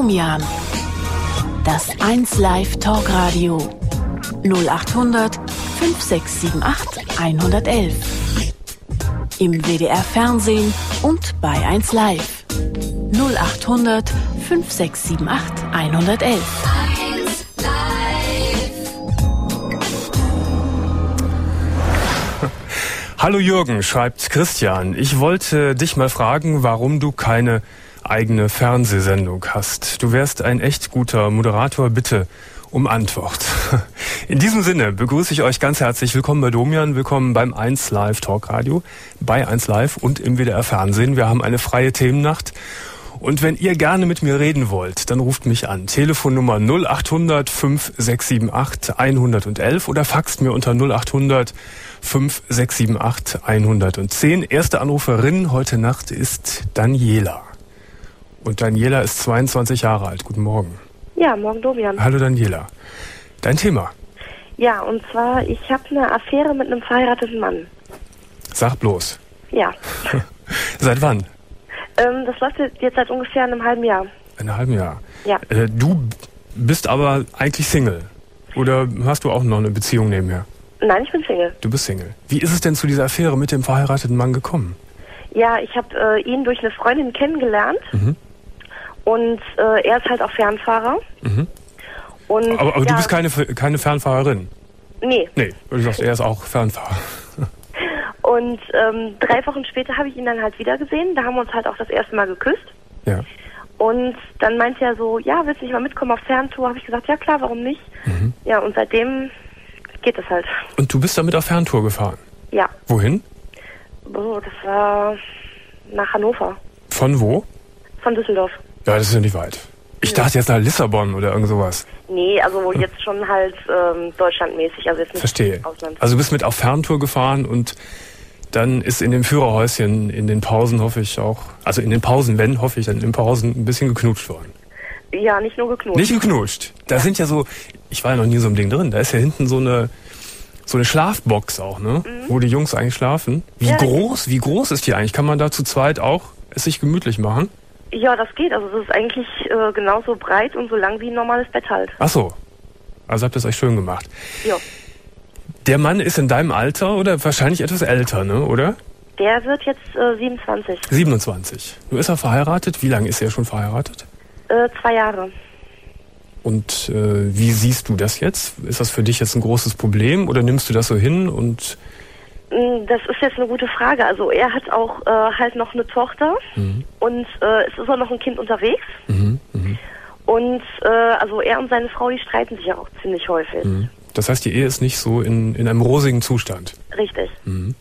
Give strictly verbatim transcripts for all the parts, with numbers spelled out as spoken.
Domian. Das eins Live Talkradio. null acht hundert fünf sechs sieben acht eins eins eins. Im W D R Fernsehen und bei eins Live. null acht hundert fünf sechs sieben acht eins eins eins. Hallo Jürgen, schreibt Christian. Ich wollte dich mal fragen, warum du keine eigene Fernsehsendung hast. Du wärst ein echt guter Moderator, bitte um Antwort. In diesem Sinne begrüße ich euch ganz herzlich. Willkommen bei Domian, willkommen beim eins Live Talkradio, bei eins Live und im W D R Fernsehen. Wir haben eine freie Themennacht. Und wenn ihr gerne mit mir reden wollt, dann ruft mich an. Telefonnummer null acht hundert fünf sechs sieben acht eins eins eins oder faxt mir unter null acht hundert fünf sechs sieben acht eins eins zehn. Erste Anruferin heute Nacht ist Daniela. Und Daniela ist zweiundzwanzig Jahre alt. Guten Morgen. Ja, morgen Domian. Hallo Daniela. Dein Thema? Ja, und zwar, ich habe eine Affäre mit einem verheirateten Mann. Sag bloß. Ja. Seit wann? Ähm, das läuft jetzt seit ungefähr einem halben Jahr. Einem halben Jahr? Ja. Äh, du bist aber eigentlich Single. Oder hast du auch noch eine Beziehung nebenher? Nein, ich bin Single. Du bist Single. Wie ist es denn zu dieser Affäre mit dem verheirateten Mann gekommen? Ja, ich habe äh, ihn durch eine Freundin kennengelernt. Mhm. Und äh, er ist halt auch Fernfahrer. Mhm. Und, aber aber ja, du bist keine, keine Fernfahrerin? Nee. Nee, du sagst, er ist auch Fernfahrer. Und ähm, drei Wochen später habe ich ihn dann halt wieder gesehen. Da haben wir uns halt auch das erste Mal geküsst. Ja. Und dann meinte er so, ja, willst du nicht mal mitkommen auf Ferntour? Habe ich gesagt, ja klar, warum nicht? Mhm. Ja, und seitdem geht es halt. Und du bist damit auf Ferntour gefahren? Ja. Wohin? Oh, das war nach Hannover. Von wo? Von Düsseldorf. Ja, das ist ja nicht weit. Ich ja. dachte jetzt nach Lissabon oder irgend sowas. Nee, also jetzt schon halt ähm, deutschlandmäßig, also jetzt nicht Verstehe. Ausland. Also du bist mit auf Ferntour gefahren und dann ist in dem Führerhäuschen in den Pausen, hoffe ich auch, also in den Pausen, wenn, hoffe ich, dann in den Pausen ein bisschen geknutscht worden. Ja, nicht nur geknutscht. Nicht geknutscht. Da ja. sind ja so, ich war ja noch nie so im Ding drin, da ist ja hinten so eine so eine Schlafbox auch, ne? Mhm. Wo die Jungs eigentlich schlafen. Wie ja, groß, wie groß ist die eigentlich? Kann man da zu zweit auch es sich gemütlich machen? Ja, das geht. Also es ist eigentlich äh, genauso breit und so lang wie ein normales Bett halt. Ach so. Also habt ihr es euch schön gemacht. Ja. Der Mann ist in deinem Alter oder wahrscheinlich etwas älter, ne? Oder? Der wird jetzt äh, siebenundzwanzig. siebenundzwanzig. Nun ist er verheiratet. Wie lange ist er schon verheiratet? Äh, zwei Jahre. Und äh, wie siehst du das jetzt? Ist das für dich jetzt ein großes Problem oder nimmst du das so hin und... Das ist jetzt eine gute Frage. Also er hat auch äh, halt noch eine Tochter mhm. und äh, es ist auch noch ein Kind unterwegs. Mhm. Mhm. Und äh, also er und seine Frau, die streiten sich ja auch ziemlich häufig. Mhm. Das heißt, die Ehe ist nicht so in, in einem rosigen Zustand? Richtig. Mhm.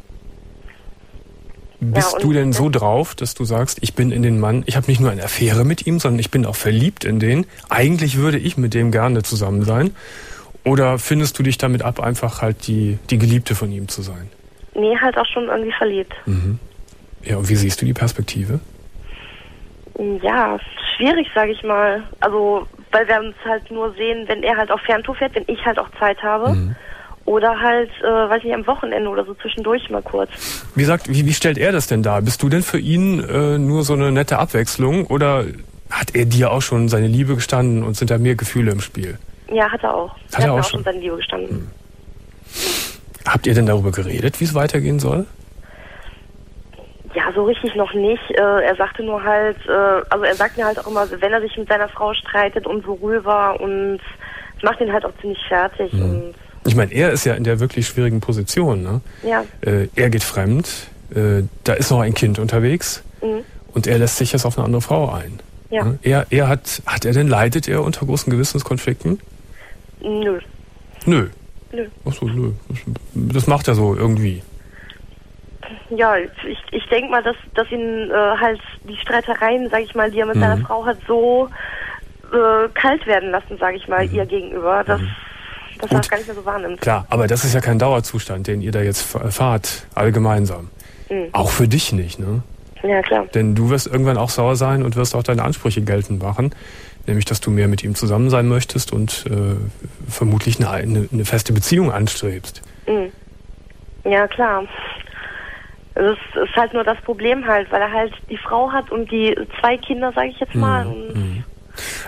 Bist ja, du denn so drauf, dass du sagst, ich bin in den Mann, ich habe nicht nur eine Affäre mit ihm, sondern ich bin auch verliebt in den. Eigentlich würde ich mit dem gerne zusammen sein. Oder findest du dich damit ab, einfach halt die, die Geliebte von ihm zu sein? Nee, halt auch schon irgendwie verliebt. Mhm. Ja, und wie siehst du die Perspektive? Ja, schwierig, sage ich mal. Also, weil wir uns halt nur sehen, wenn er halt auf Ferntour fährt, wenn ich halt auch Zeit habe. Mhm. Oder halt, äh, weiß nicht, am Wochenende oder so zwischendurch mal kurz. Wie sagt, wie, wie stellt er das denn dar? Bist du denn für ihn äh, nur so eine nette Abwechslung? Oder hat er dir auch schon seine Liebe gestanden und sind da mehr Gefühle im Spiel? Ja, hat er auch. Hat er er hat auch mir auch schon schon seine Liebe gestanden. Hm. Habt ihr denn darüber geredet, wie es weitergehen soll? Ja, so richtig noch nicht. Äh, er sagte nur halt, äh, also er sagt mir halt auch immer, wenn er sich mit seiner Frau streitet und so rüber und es macht ihn halt auch ziemlich fertig. Hm. Und ich meine, er ist ja in der wirklich schwierigen Position, ne? Ja. Äh, er geht fremd, äh, da ist noch ein Kind unterwegs mhm. und er lässt sich jetzt auf eine andere Frau ein. Ja. Ne? Er, er hat, hat er denn, leidet er unter großen Gewissenskonflikten? Nö. Nö? Nö. Achso, nö. Das macht er so irgendwie. Ja, ich, ich denke mal, dass, dass ihn äh, halt die Streitereien, sag ich mal, die er mit mhm. seiner Frau hat, so äh, kalt werden lassen, sag ich mal, mhm. ihr gegenüber, dass, mhm. dass er das gar nicht mehr so wahrnimmt. Klar, aber das ist ja kein Dauerzustand, den ihr da jetzt fahrt, alle gemeinsam. Mhm. Auch für dich nicht, ne? Ja, klar. Denn du wirst irgendwann auch sauer sein und wirst auch deine Ansprüche geltend machen. Nämlich, dass du mehr mit ihm zusammen sein möchtest und äh, vermutlich eine, eine, eine feste Beziehung anstrebst. Mhm. Ja, klar. Es ist, ist halt nur das Problem halt, weil er halt die Frau hat und die zwei Kinder, sage ich jetzt mal. Mhm. Und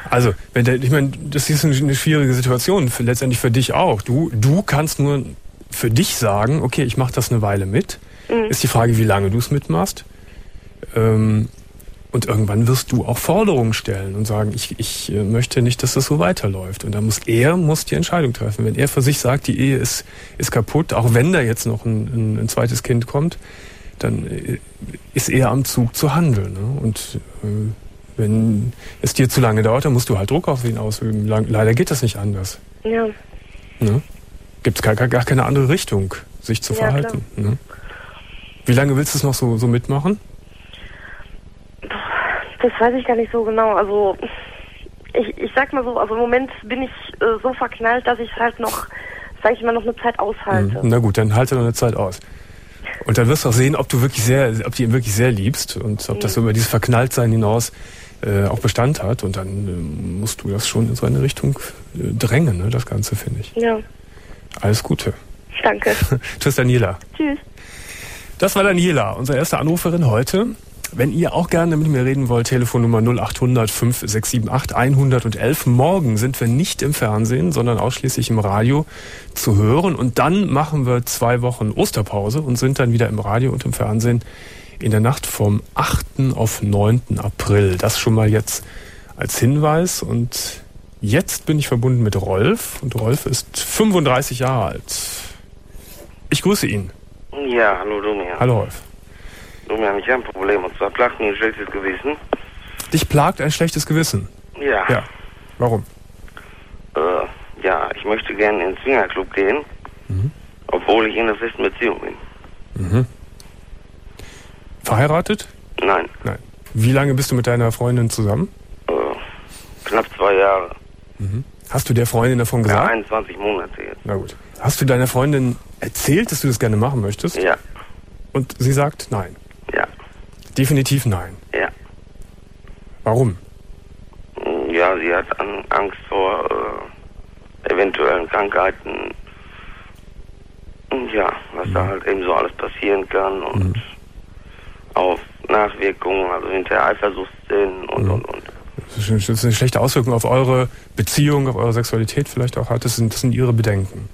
Also, wenn der, ich meine, das ist eine schwierige Situation, für, letztendlich für dich auch. Du, du kannst nur für dich sagen, okay, ich mache das eine Weile mit. Mhm. Ist die Frage, wie lange du es mitmachst. Ähm, und irgendwann wirst du auch Forderungen stellen und sagen, ich, ich möchte nicht, dass das so weiterläuft. Und dann muss er muss die Entscheidung treffen. Wenn er für sich sagt, die Ehe ist, ist kaputt, auch wenn da jetzt noch ein, ein, ein zweites Kind kommt, dann ist er am Zug zu handeln. Ne? Und äh, wenn es dir zu lange dauert, dann musst du halt Druck auf ihn ausüben. Leider geht das nicht anders. Ja. Ne? Gibt es gar, gar keine andere Richtung, sich zu ja, verhalten. Ne? Wie lange willst du es noch so, so mitmachen? Das weiß ich gar nicht so genau. Also ich, ich sag mal so, also im Moment bin ich äh, so verknallt, dass ich halt noch, sag ich mal, noch eine Zeit aushalte. Mhm. Na gut, dann halte noch eine Zeit aus. Und dann wirst du auch sehen, ob du wirklich sehr, ob du ihn wirklich sehr liebst und ob mhm. das über dieses Verknalltsein hinaus äh, auch Bestand hat. Und dann äh, musst du das schon in so eine Richtung äh, drängen, ne, das Ganze, finde ich. Ja. Alles Gute. Danke. Tschüss, Daniela. Tschüss. Das war Daniela, unsere erste Anruferin heute. Wenn ihr auch gerne mit mir reden wollt, Telefonnummer null acht hundert fünf sechs sieben acht hundertelf. Morgen sind wir nicht im Fernsehen, sondern ausschließlich im Radio zu hören. Und dann machen wir zwei Wochen Osterpause und sind dann wieder im Radio und im Fernsehen in der Nacht vom achten auf neunten April. Das schon mal jetzt als Hinweis. Und jetzt bin ich verbunden mit Rolf. Und Rolf ist fünfunddreißig Jahre alt. Ich grüße ihn. Ja, hallo Domian. Hallo Rolf. Domian, ich habe ein Problem, und zwar plagt mir ein schlechtes Gewissen. Dich plagt ein schlechtes Gewissen? Ja. Ja. Warum? Äh, ja, ich möchte gerne in den Swingerclub gehen, mhm. obwohl ich in einer festen Beziehung bin. Mhm. Verheiratet? Nein. Nein. Wie lange bist du mit deiner Freundin zusammen? Äh, knapp zwei Jahre. Mhm. Hast du der Freundin davon gesagt? Ja, einundzwanzig Monate jetzt. Na gut. Hast du deiner Freundin erzählt, dass du das gerne machen möchtest? Ja. Und sie sagt nein? Ja. Definitiv nein? Ja. Warum? Ja, sie hat an Angst vor äh, eventuellen Krankheiten. Und ja, was mhm. da halt eben so alles passieren kann und mhm. auf Nachwirkungen, also hinterher Eifersuchtsszenen und, mhm. und, und. Das ist eine schlechte Auswirkung auf eure Beziehung, auf eure Sexualität vielleicht auch hat. Das sind, das sind ihre Bedenken.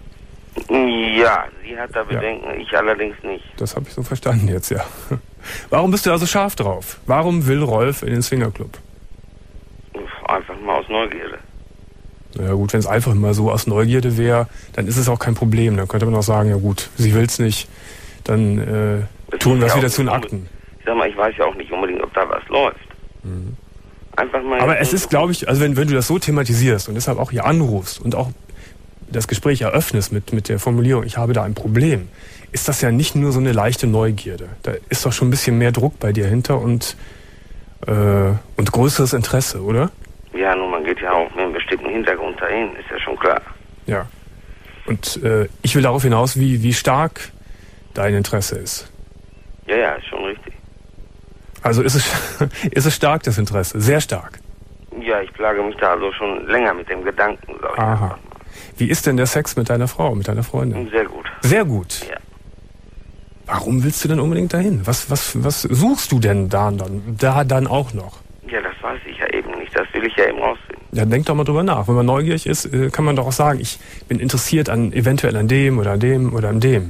Ja, sie hat da Bedenken, ja. Ich allerdings nicht. Das habe ich so verstanden jetzt, ja. Warum bist du also scharf drauf? Warum will Rolf in den Swingerclub? Einfach mal aus Neugierde. Ja gut, wenn es einfach mal so aus Neugierde wäre, dann ist es auch kein Problem. Dann könnte man auch sagen, ja gut, sie will es nicht, dann äh, tun wir es wieder zu den Akten. Ich sag mal, ich weiß ja auch nicht unbedingt, ob da was läuft. Mhm. Einfach mal. Aber es ist, glaube ich, also wenn, wenn du das so thematisierst und deshalb auch hier anrufst und auch das Gespräch eröffnest mit, mit der Formulierung, ich habe da ein Problem, ist das ja nicht nur so eine leichte Neugierde. Da ist doch schon ein bisschen mehr Druck bei dir hinter und, äh, und größeres Interesse, oder? Ja, nun, man geht ja auch mit einem bestimmten Hintergrund dahin, ist ja schon klar. Ja. Und äh, ich will darauf hinaus, wie, wie stark dein Interesse ist. Ja, ja, ist schon richtig. Also ist es, ist es stark, das Interesse? Sehr stark? Ja, ich plage mich da also schon länger mit dem Gedanken, sag ich Aha. Mal. Wie ist denn der Sex mit deiner Frau, mit deiner Freundin? Sehr gut. Sehr gut? Ja. Warum willst du denn unbedingt dahin? Was, was, was suchst du denn da dann, da dann auch noch? Ja, das weiß ich ja eben nicht. Das will ich ja eben rausfinden. Ja, denk doch mal drüber nach. Wenn man neugierig ist, kann man doch auch sagen, ich bin interessiert an eventuell an dem oder an dem oder an dem.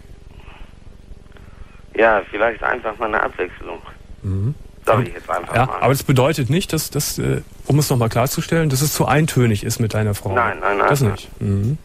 Ja, vielleicht einfach mal eine Abwechslung. Mhm. Sag ich jetzt einfach ja, mal. Aber das bedeutet nicht, dass das, äh, um es nochmal klarzustellen, dass es zu eintönig ist mit deiner Frau. Nein, nein, nein. Das nicht. Mhm.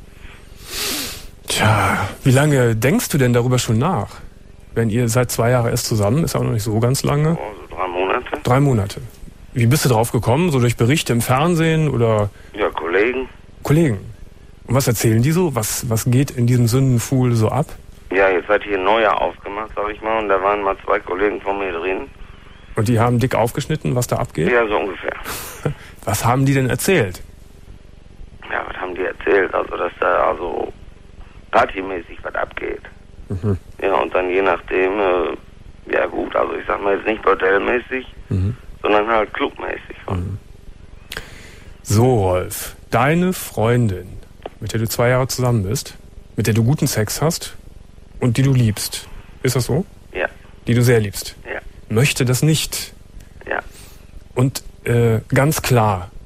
Tja, wie lange denkst du denn darüber schon nach? Wenn ihr seit zwei Jahren erst zusammen, ist auch noch nicht so ganz lange. Oh, so drei Monate. Drei Monate. Wie bist du drauf gekommen? So durch Berichte im Fernsehen oder? Ja, Kollegen. Kollegen. Und was erzählen die so? Was, was geht in diesem Sündenfuhl so ab? Ja, jetzt hat hier ein neuer aufgemacht, sag ich mal, und da waren mal zwei Kollegen von mir drin. Und die haben dick aufgeschnitten, was da abgeht? Ja, so ungefähr. Was haben die denn erzählt? Ja, was haben die erzählt? Also, dass da also partymäßig was abgeht. Mhm. Ja, und dann je nachdem, äh, ja gut, also ich sag mal jetzt nicht bordellmäßig, mhm. sondern halt clubmäßig. Mhm. So, Rolf, deine Freundin, mit der du zwei Jahre zusammen bist, mit der du guten Sex hast und die du liebst, ist das so? Ja. Die du sehr liebst? Ja. Möchte das nicht. Ja. Und äh, ganz klar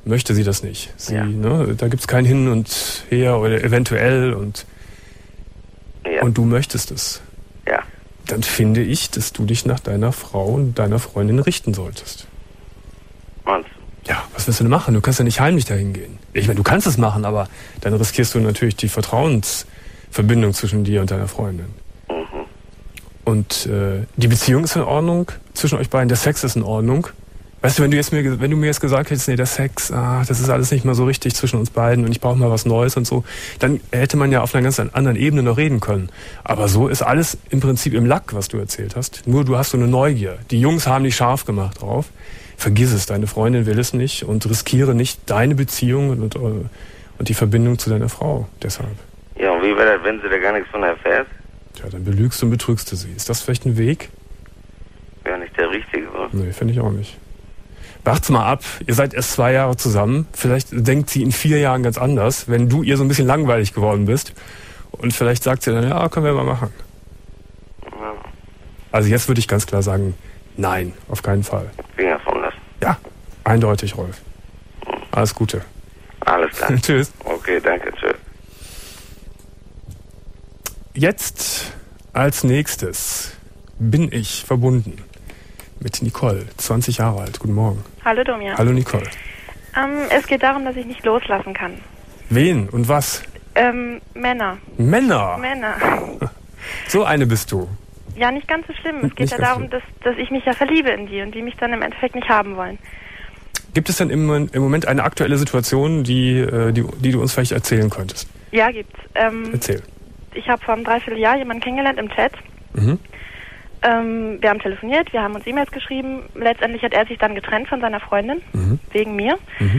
möchte sie das nicht. Sie, Ja. ne, da gibt's kein Hin und Her oder eventuell und, Ja. und du möchtest es. Ja. Dann finde ich, dass du dich nach deiner Frau und deiner Freundin richten solltest. Und Ja, was willst du denn machen? Du kannst ja nicht heimlich dahin gehen. Ich meine, du kannst es machen, aber dann riskierst du natürlich die Vertrauensverbindung zwischen dir und deiner Freundin. mhm. Und äh, die Beziehung ist in Ordnung zwischen euch beiden, der Sex ist in Ordnung. Weißt du, wenn du jetzt mir, wenn du mir jetzt gesagt hättest, nee, der Sex, ah, das ist alles nicht mehr so richtig zwischen uns beiden und ich brauche mal was Neues und so, dann hätte man ja auf einer ganz anderen Ebene noch reden können. Aber so ist alles im Prinzip im Lack, was du erzählt hast. Nur du hast so eine Neugier. Die Jungs haben dich scharf gemacht drauf. Vergiss es, deine Freundin will es nicht und riskiere nicht deine Beziehung und, und, und die Verbindung zu deiner Frau deshalb. Ja, und wie wäre das, wenn sie da gar nichts von erfährt? Tja, dann belügst du und betrügst du sie. Ist das vielleicht ein Weg? Wäre nicht der richtige, oder? Nee, finde ich auch nicht. Wart's mal ab, ihr seid erst zwei Jahre zusammen. Vielleicht denkt sie in vier Jahren ganz anders, wenn du ihr so ein bisschen langweilig geworden bist. Und vielleicht sagt sie dann, ja, können wir mal machen. Ja. Also jetzt würde ich ganz klar sagen, nein, auf keinen Fall. Finger von lassen. Ja, eindeutig, Rolf. Alles Gute. Alles klar. Tschüss. Okay, danke, tschüss. Jetzt als nächstes bin ich verbunden mit Nicole, zwanzig Jahre alt. Guten Morgen. Hallo Domian. Hallo Nicole. Ähm, es geht darum, dass ich nicht loslassen kann. Wen und was? Ähm, Männer. Männer. Männer. So eine bist du. Ja, nicht ganz so schlimm. Es geht Nicht ja ganz darum, dass, dass ich mich ja verliebe in die und die mich dann im Endeffekt nicht haben wollen. Gibt es denn im, im Moment eine aktuelle Situation, die, äh, die, die du uns vielleicht erzählen könntest? Ja, gibt's. Ähm, Erzähl. ich habe vor einem Dreivierteljahr jemanden kennengelernt im Chat. Mhm. Ähm, wir haben telefoniert, wir haben uns E-Mails geschrieben. Letztendlich hat er sich dann getrennt von seiner Freundin, Mhm. wegen mir. Mhm.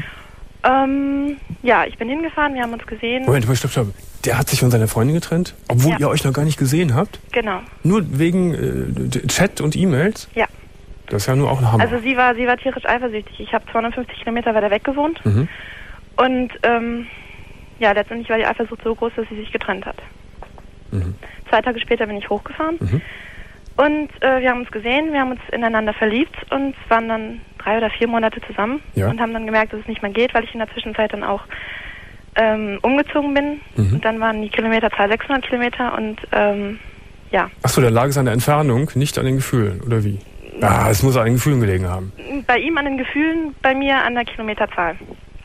Ähm, ja, ich bin hingefahren, wir haben uns gesehen. Moment, stopp, stopp. Der hat sich von seiner Freundin getrennt, obwohl Ja. ihr euch noch gar nicht gesehen habt? Genau, Nur wegen äh, Chat und E-Mails? ja. Das ist ja nur auch ein Hammer. Also sie war, sie war tierisch eifersüchtig. Ich habe zweihundertfünfzig Kilometer weiter weg gewohnt. Mhm. Und ähm, ja, letztendlich war die Eifersucht so groß, dass sie sich getrennt hat. Mhm. Zwei Tage später bin ich hochgefahren. Mhm. Und äh, wir haben uns gesehen, wir haben uns ineinander verliebt und waren dann drei oder vier Monate zusammen. Ja. Und haben dann gemerkt, dass es nicht mehr geht, weil ich in der Zwischenzeit dann auch ähm, umgezogen bin. Mhm. Und dann waren die Kilometerzahl sechshundert Kilometer und ähm, ja. Achso, da lag es an der Entfernung, nicht an den Gefühlen, oder wie? Ah, es muss an den Gefühlen gelegen haben. Bei ihm an den Gefühlen, bei mir an der Kilometerzahl.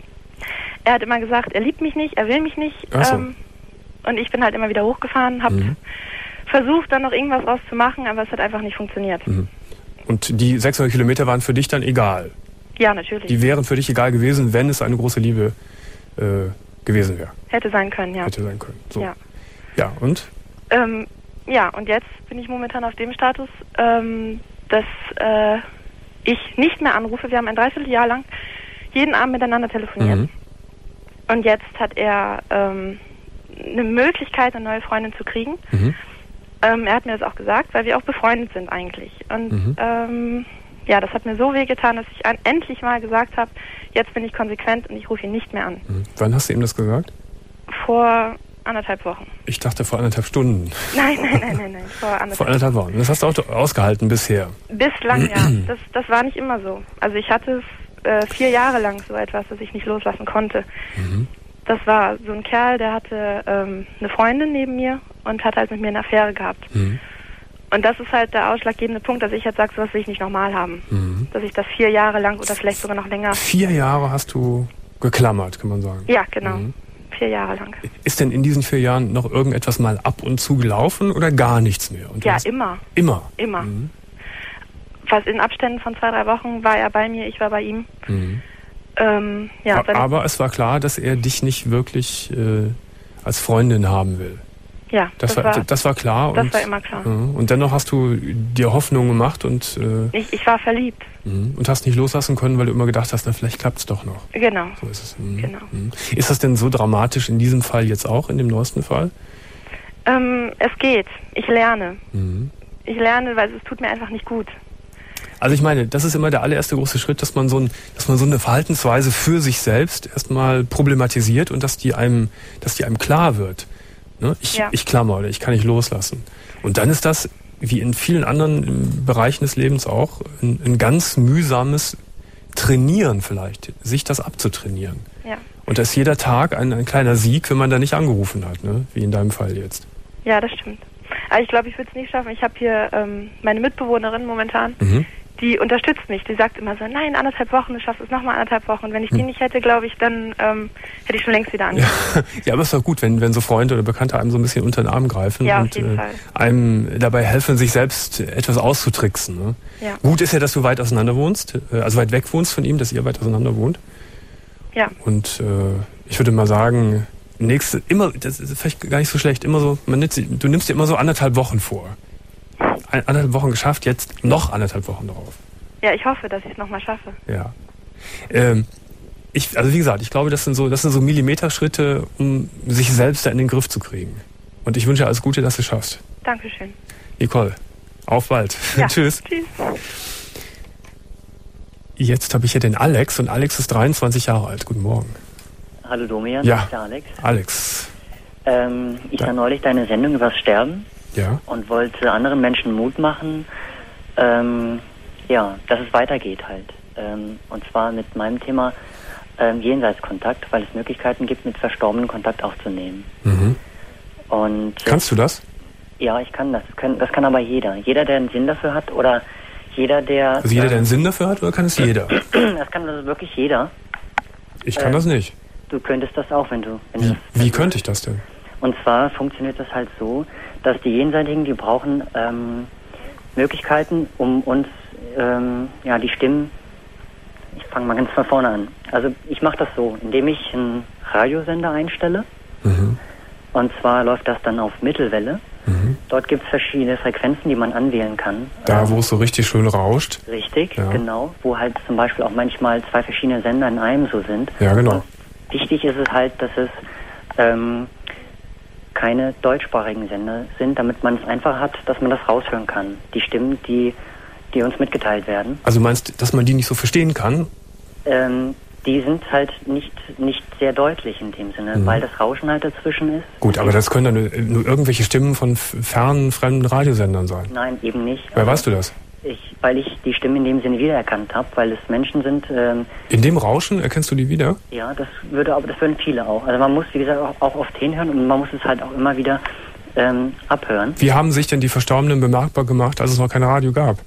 Er hat immer gesagt, er liebt mich nicht, er will mich nicht. Ach so. Ähm, und ich bin halt immer wieder hochgefahren, habe Mhm. versucht, dann noch irgendwas rauszumachen, aber es hat einfach nicht funktioniert. Mhm. Und die sechshundert Kilometer waren für dich dann egal? Ja, natürlich. Die wären für dich egal gewesen, wenn es eine große Liebe äh, gewesen wäre? Hätte sein können, ja. Hätte sein können. So. Ja. Ja, und? Ähm, ja, und jetzt bin ich momentan auf dem Status, ähm, dass äh, ich nicht mehr anrufe. Wir haben ein Dreivierteljahr lang jeden Abend miteinander telefoniert. Mhm. Und jetzt hat er ähm, eine Möglichkeit, eine neue Freundin zu kriegen. Mhm. Ähm, er hat mir das auch gesagt, weil wir auch befreundet sind eigentlich. Und Mhm. ähm, ja, das hat mir so wehgetan, dass ich an, endlich mal gesagt habe, jetzt bin ich konsequent und ich rufe ihn nicht mehr an. Mhm. Wann hast du ihm das gesagt? Vor anderthalb Wochen. Ich dachte vor anderthalb Stunden. Nein, nein, nein, nein, nein. Vor anderthalb Vor anderthalb Wochen. Das hast du auch ausgehalten bisher. Bislang, ja. Das, das war nicht immer so. Also ich hatte äh, vier Jahre lang so etwas, das ich nicht loslassen konnte. Mhm. Das war so ein Kerl, der hatte ähm, eine Freundin neben mir und hat halt mit mir eine Affäre gehabt. Mhm. Und das ist halt der ausschlaggebende Punkt, dass ich jetzt sage, sowas will ich nicht nochmal haben. Mhm. Dass ich das vier Jahre lang oder vielleicht sogar noch länger... Vier Jahre hast du geklammert, kann man sagen. Ja, genau. Mhm. Vier Jahre lang. Ist denn in diesen vier Jahren noch irgendetwas mal ab und zu gelaufen oder gar nichts mehr? Und du Ja, hast- immer. Immer? Immer. Mhm. Fast in Abständen von zwei, drei Wochen war er bei mir, ich war bei ihm. Mhm. Ähm, ja, A- seine- Aber es war klar, dass er dich nicht wirklich äh, als Freundin haben will. ja, Das, war, das war klar. das und, war immer klar. Ja, und dennoch hast du dir Hoffnung gemacht und, äh, Ich, ich war verliebt. mhm. und hast nicht loslassen können, weil du immer gedacht hast, na, vielleicht klappt es doch noch. Genau. So ist es. Mhm. Genau. Mhm. Ist das denn so dramatisch in diesem Fall jetzt auch, in dem neuesten Fall? Ähm, es geht. Ich lerne. Mhm. Ich lerne, weil es tut mir einfach nicht gut. Also ich meine, das ist immer der allererste große Schritt, dass man so, ein, dass man so eine Verhaltensweise für sich selbst erstmal problematisiert und dass die einem, dass die einem klar wird. Ne? Ich, Ja. ich klammer oder ich kann nicht loslassen. Und dann ist das, wie in vielen anderen Bereichen des Lebens auch, ein, ein ganz mühsames trainieren vielleicht, sich das abzutrainieren. Ja. Und da ist jeder Tag ein, ein kleiner Sieg, wenn man da nicht angerufen hat, ne? Wie in deinem Fall jetzt. Ja, das stimmt. Aber ich glaube, ich würde es nicht schaffen. Ich habe hier ähm, meine Mitbewohnerin momentan, mhm. die unterstützt mich. Die sagt immer so, nein, anderthalb Wochen, du schaffst es nochmal anderthalb Wochen. Und wenn ich die nicht hätte, glaube ich, dann ähm, hätte ich schon längst wieder angefangen. Ja, ja, aber es ist doch gut, wenn, wenn so Freunde oder Bekannte einem so ein bisschen unter den Arm greifen ja, und auf jeden äh, Fall. einem dabei helfen, sich selbst etwas auszutricksen. Ne? Ja. Gut ist ja, dass du weit auseinander wohnst, also weit weg wohnst von ihm, dass ihr weit auseinander wohnt. Ja. Und äh, ich würde mal sagen, nächste, immer, das ist vielleicht gar nicht so schlecht, immer so, man nimmt, du nimmst dir immer so anderthalb Wochen vor. Ein, anderthalb Wochen geschafft, jetzt noch anderthalb Wochen drauf. Ja, ich hoffe, dass ich es nochmal schaffe. Ja. Ähm, ich, also wie gesagt, ich glaube, das sind so, das sind so Millimeterschritte, um sich selbst da in den Griff zu kriegen. Und ich wünsche alles Gute, dass du es schaffst. Dankeschön. Nicole, auf bald. Ja. Tschüss. Tschüss. Jetzt habe ich hier den Alex und Alex ist dreiundzwanzig Jahre alt. Guten Morgen. Hallo Domian, ja. Das ist der Alex. Alex. Ähm, ich sah neulich deine Sendung übers Sterben ja. und wollte anderen Menschen Mut machen, ähm, ja, dass es weitergeht halt. Ähm, und zwar mit meinem Thema ähm, Jenseitskontakt, weil es Möglichkeiten gibt, mit Verstorbenen Kontakt aufzunehmen. Mhm. Und, Kannst du das? Ja, ich kann das. Das kann, das kann aber jeder. Jeder, der einen Sinn dafür hat oder jeder, der... Also jeder, der einen Sinn dafür hat, oder kann es jeder? Das kann das wirklich jeder. Ich kann äh, das nicht. Du könntest das auch, wenn du... Wenn wie du das, wie könnte ich das denn? Und zwar funktioniert das halt so, dass die Jenseitigen, die brauchen ähm, Möglichkeiten, um uns, ähm, ja, die Stimmen... Ich fange mal ganz von vorne an. Also ich mache das so, indem ich einen Radiosender einstelle. Mhm. Und zwar läuft das dann auf Mittelwelle. Mhm. Dort gibt es verschiedene Frequenzen, die man anwählen kann. Da, ähm, wo es so richtig schön rauscht. Richtig, ja. Genau. Wo halt zum Beispiel auch manchmal zwei verschiedene Sender in einem so sind. Ja, genau. Und wichtig ist es halt, dass es ähm, keine deutschsprachigen Sender sind, damit man es einfach hat, dass man das raushören kann. Die Stimmen, die, die uns mitgeteilt werden. Also meinst du, dass man die nicht so verstehen kann? Ähm, die sind halt nicht, nicht sehr deutlich in dem Sinne, mhm. weil das Rauschen halt dazwischen ist. Gut, aber das können dann nur, nur irgendwelche Stimmen von fernen, fremden Radiosendern sein. Nein, eben nicht. Wer also, weißt du das? Ich, weil ich die Stimme in dem Sinne wiedererkannt habe, weil es Menschen sind. Ähm, in dem Rauschen erkennst du die wieder? Ja, das würde, aber das würden viele auch. Also man muss, wie gesagt, auch, auch oft hinhören und man muss es halt auch immer wieder ähm, abhören. Wie haben sich denn die Verstorbenen bemerkbar gemacht, als es noch kein Radio gab?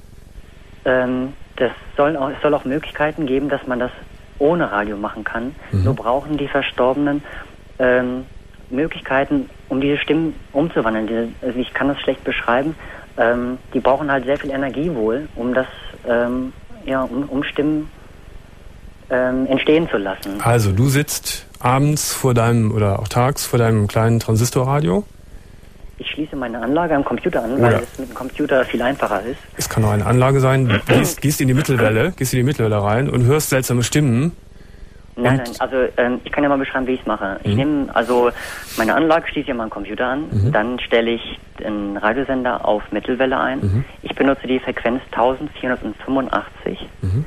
Ähm, das soll auch, es soll auch Möglichkeiten geben, dass man das ohne Radio machen kann. Mhm. Nur brauchen die Verstorbenen ähm, Möglichkeiten, um diese Stimmen umzuwandeln. Diese, also ich kann das schlecht beschreiben. Ähm, die brauchen halt sehr viel Energie wohl, um das, ähm, ja, um, um Stimmen ähm, entstehen zu lassen. Also du sitzt abends vor deinem oder auch tags vor deinem kleinen Transistorradio? Ich schließe meine Anlage am Computer an, oh, weil ja. es mit dem Computer viel einfacher ist. Es kann auch eine Anlage sein. Du gehst, gehst in die Mittelwelle, gehst in die Mittelwelle rein und hörst seltsame Stimmen. Nein, nein, also ähm, ich kann ja mal beschreiben, wie ich es mache. Ich mhm. nehme also meine Anlage, schließe ich an meinen Computer an, mhm. dann stelle ich den Radiosender auf Mittelwelle ein. Mhm. Ich benutze die Frequenz vierzehnhundertfünfundachtzig. Mhm.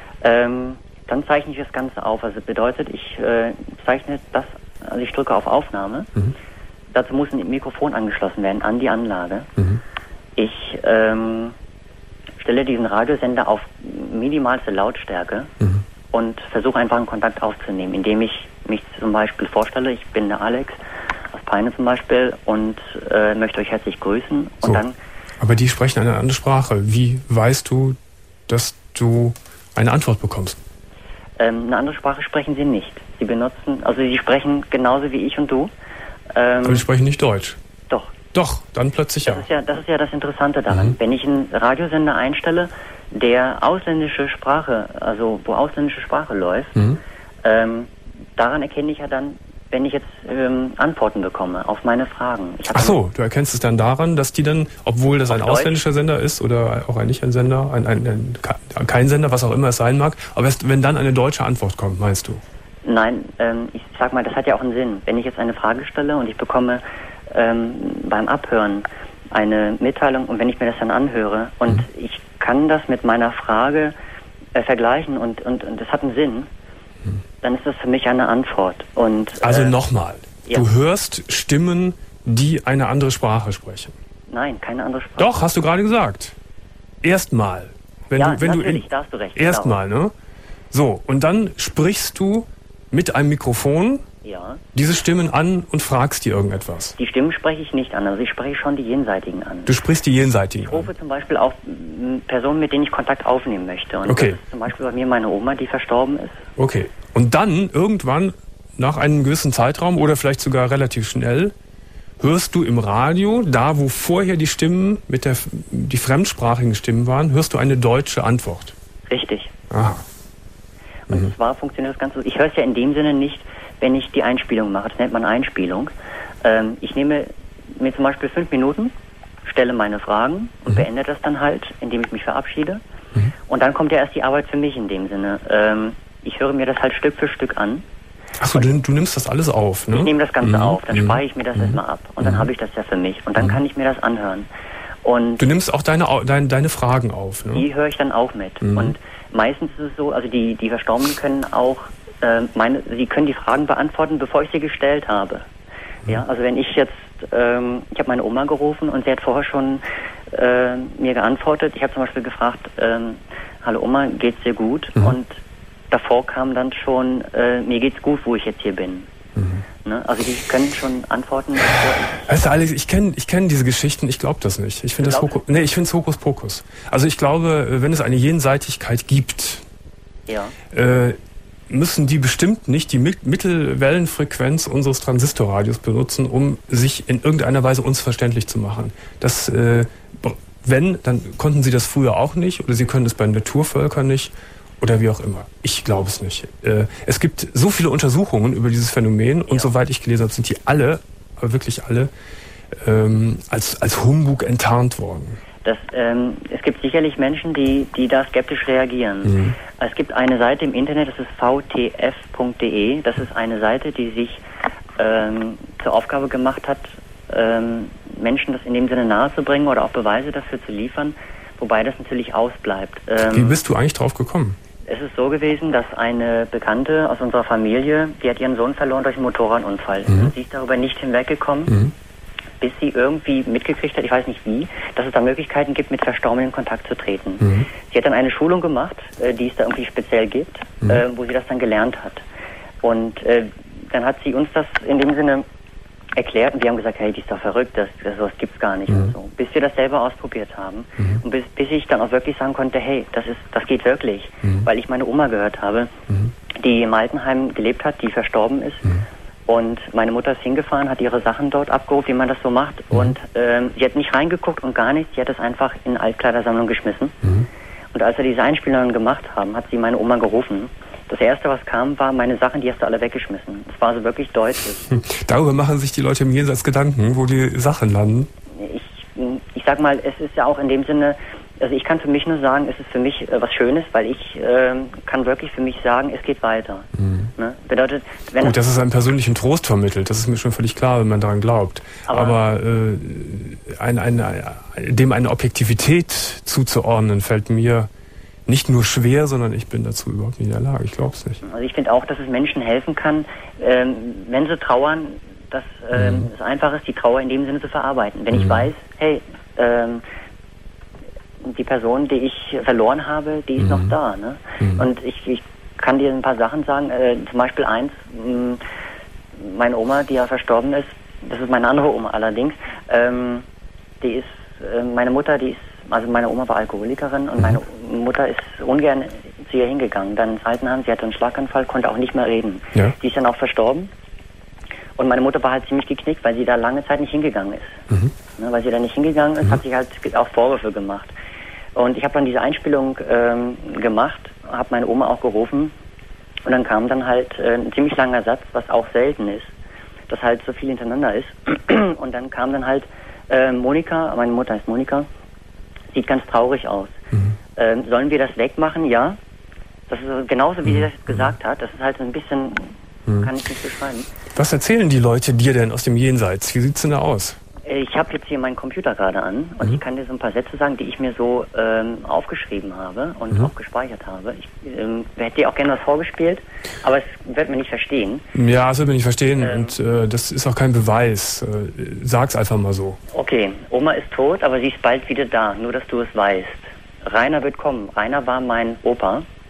Ähm, dann zeichne ich das Ganze auf. Also bedeutet, ich äh, zeichne das, also ich drücke auf Aufnahme. Mhm. Dazu muss ein Mikrofon angeschlossen werden an die Anlage. Mhm. Ich ähm, stelle diesen Radiosender auf minimalste Lautstärke mhm. und versuche einfach einen Kontakt aufzunehmen, indem ich mich zum Beispiel vorstelle, ich bin der Alex aus Peine zum Beispiel und äh, möchte euch herzlich grüßen. Und so. dann. Aber die sprechen eine andere Sprache. Wie weißt du, dass du eine Antwort bekommst? Ähm, eine andere Sprache sprechen sie nicht. Sie benutzen, also sie sprechen genauso wie ich und du. Ähm, Aber die sprechen nicht Deutsch? Doch. Doch, dann plötzlich das ja. Ist ja. Das ist ja das Interessante daran. Mhm. Wenn ich einen Radiosender einstelle, der ausländische Sprache, also wo ausländische Sprache läuft, mhm. ähm, daran erkenne ich ja dann, wenn ich jetzt ähm, Antworten bekomme auf meine Fragen. Ich Ach so, du erkennst es dann daran, dass die dann, obwohl das ein Deutsch. ausländischer Sender ist oder auch ein nicht ein Sender, ein, ein, ein, kein Sender, was auch immer es sein mag, aber erst wenn dann eine deutsche Antwort kommt, meinst du? Nein, ähm, ich sag mal, das hat ja auch einen Sinn. Wenn ich jetzt eine Frage stelle und ich bekomme ähm, beim Abhören eine Mitteilung und wenn ich mir das dann anhöre und mhm. ich kann das mit meiner Frage äh, vergleichen und, und, und das hat einen Sinn, mhm. dann ist das für mich eine Antwort. Und, also äh, nochmal, ja. Du hörst Stimmen, die eine andere Sprache sprechen. Nein, keine andere Sprache. Doch, hast du gerade gesagt. Erstmal. Wenn ja, du, wenn natürlich, du in, da hast du recht. Erstmal, ne? So, und dann sprichst du mit einem Mikrofon ja. diese Stimmen an und fragst die irgendetwas. Die Stimmen spreche ich nicht an, also ich spreche schon die Jenseitigen an. Du sprichst die Jenseitigen an? Ich rufe an. zum Beispiel auch Personen, mit denen ich Kontakt aufnehmen möchte. Und okay. das ist zum Beispiel bei mir meine Oma, die verstorben ist. Okay. Und dann irgendwann, nach einem gewissen Zeitraum oder vielleicht sogar relativ schnell, hörst du im Radio, da wo vorher die Stimmen, mit der die fremdsprachigen Stimmen waren, hörst du eine deutsche Antwort. Richtig. Aha. Und Mhm. zwar funktioniert das Ganze so, ich höre es ja in dem Sinne nicht, wenn ich die Einspielung mache, das nennt man Einspielung. Ähm, ich nehme mir zum Beispiel fünf Minuten, stelle meine Fragen und mhm. beende das dann halt, indem ich mich verabschiede. Mhm. Und dann kommt ja erst die Arbeit für mich in dem Sinne. Ähm, ich höre mir das halt Stück für Stück an. Achso, du, du nimmst das alles auf, ne? Ich nehme das Ganze mhm. auf, dann mhm. speichere ich mir das mhm. erstmal ab und dann mhm. habe ich das ja für mich und dann mhm. kann ich mir das anhören. Und du nimmst auch deine, deine, deine Fragen auf, ne? Die höre ich dann auch mit. Mhm. Und meistens ist es so, also die, die Verstorbenen können auch, äh, meine, sie können die Fragen beantworten, bevor ich sie gestellt habe. Mhm. Ja, also wenn ich jetzt, ähm, ich habe meine Oma gerufen und sie hat vorher schon äh, mir geantwortet. Ich habe zum Beispiel gefragt, ähm, hallo Oma, geht's dir gut? Mhm. Und davor kam dann schon, äh, mir geht's gut, wo ich jetzt hier bin. Mhm. Ne? Also die können schon antworten. Weißt du, Alex, ich kenne ich kenn diese Geschichten, ich glaube das nicht. Ich finde das Hokus, nee, ich finde es Hokuspokus. Also ich glaube, wenn es eine Jenseitigkeit gibt, ja. äh, müssen die bestimmt nicht die Mittelwellenfrequenz unseres Transistorradios benutzen, um sich in irgendeiner Weise uns verständlich zu machen. Das, äh, wenn, dann konnten sie das früher auch nicht oder sie können es bei Naturvölkern nicht. Oder wie auch immer. Ich glaube es nicht. Äh, es gibt so viele Untersuchungen über dieses Phänomen und ja. soweit ich gelesen habe, sind die alle, aber wirklich alle, ähm, als, als Humbug enttarnt worden. Das, ähm, es gibt sicherlich Menschen, die, die da skeptisch reagieren. Mhm. Es gibt eine Seite im Internet, das ist v t f punkt d e. Das ist eine Seite, die sich ähm, zur Aufgabe gemacht hat, ähm, Menschen das in dem Sinne nahezubringen oder auch Beweise dafür zu liefern, wobei das natürlich ausbleibt. Ähm, wie bist du eigentlich drauf gekommen? Es ist so gewesen, dass eine Bekannte aus unserer Familie, die hat ihren Sohn verloren durch einen Motorradunfall. Mhm. Sie ist darüber nicht hinweggekommen, mhm. bis sie irgendwie mitgekriegt hat, ich weiß nicht wie, dass es da Möglichkeiten gibt, mit Verstorbenen in Kontakt zu treten. Mhm. Sie hat dann eine Schulung gemacht, äh, die es da irgendwie speziell gibt, mhm. äh, wo sie das dann gelernt hat. Und äh, dann hat sie uns das in dem Sinne erklärt und wir haben gesagt, hey, die ist doch verrückt, das, das sowas gibt's gar nicht. Mhm. Und so. Bis wir das selber ausprobiert haben mhm. und bis, bis ich dann auch wirklich sagen konnte, hey, das ist, das geht wirklich, mhm. weil ich meine Oma gehört habe, mhm. die im Altenheim gelebt hat, die verstorben ist mhm. und meine Mutter ist hingefahren, hat ihre Sachen dort abgeholt, wie man das so macht mhm. und ähm, sie hat nicht reingeguckt und gar nichts, sie hat es einfach in eine Altkleidersammlung geschmissen mhm. und als wir diese Einspielungen gemacht haben, hat sie meine Oma gerufen. Das Erste, was kam, war, meine Sachen, die hast du alle weggeschmissen. Das war so wirklich deutlich. Darüber machen sich die Leute im Jenseits Gedanken, wo die Sachen landen. Ich, ich sag mal, es ist ja auch in dem Sinne, also ich kann für mich nur sagen, es ist für mich äh, was Schönes, weil ich äh, kann wirklich für mich sagen, es geht weiter. Mhm. Ne? Bedeutet, wenn Gut, dass es einen persönlichen Trost vermittelt, das ist mir schon völlig klar, wenn man daran glaubt. Aber, Aber äh, ein, ein, ein, dem eine Objektivität zuzuordnen, fällt mir nicht nur schwer, sondern ich bin dazu überhaupt nicht in der Lage. Ich glaube es nicht. Also ich finde auch, dass es Menschen helfen kann, ähm, wenn sie trauern, dass ähm, mhm. es einfach ist, die Trauer in dem Sinne zu verarbeiten. Wenn mhm. ich weiß, hey, ähm, die Person, die ich verloren habe, die ist mhm. noch da. Ne? Mhm. Und ich, ich kann dir ein paar Sachen sagen. Äh, zum Beispiel eins, mh, meine Oma, die ja verstorben ist, das ist meine andere Oma allerdings, ähm, die ist, äh, meine Mutter, die ist, also meine Oma war Alkoholikerin und meine Mutter ist ungern zu ihr hingegangen. Dann ins Altenheim, sie hatte einen Schlaganfall, konnte auch nicht mehr reden. Ja. Die ist dann auch verstorben. Und meine Mutter war halt ziemlich geknickt, weil sie da lange Zeit nicht hingegangen ist. Mhm. Ne, weil sie da nicht hingegangen ist, mhm. hat sich halt auch Vorwürfe gemacht. Und ich habe dann diese Einspielung ähm, gemacht, habe meine Oma auch gerufen. Und dann kam dann halt äh, ein ziemlich langer Satz, was auch selten ist, dass halt so viel hintereinander ist. Und dann kam dann halt äh, Monika, meine Mutter heißt Monika, sieht ganz traurig aus. Mhm. Ähm, sollen wir das wegmachen? Ja. Das ist genauso, wie mhm. sie das jetzt gesagt hat. Das ist halt so ein bisschen, mhm. kann ich nicht beschreiben. Was erzählen die Leute dir denn aus dem Jenseits? Wie sieht's denn da aus? Ich habe jetzt hier meinen Computer gerade an und mhm. ich kann dir so ein paar Sätze sagen, die ich mir so ähm, aufgeschrieben habe und mhm. auch gespeichert habe. Ich ähm, hätte dir auch gerne was vorgespielt, aber es wird mir nicht verstehen. Ja, das wird mir nicht verstehen ähm, und äh, das ist auch kein Beweis. Äh, sag's einfach mal so. Okay, Oma ist tot, aber sie ist bald wieder da, nur dass du es weißt. Rainer wird kommen. Rainer war mein Opa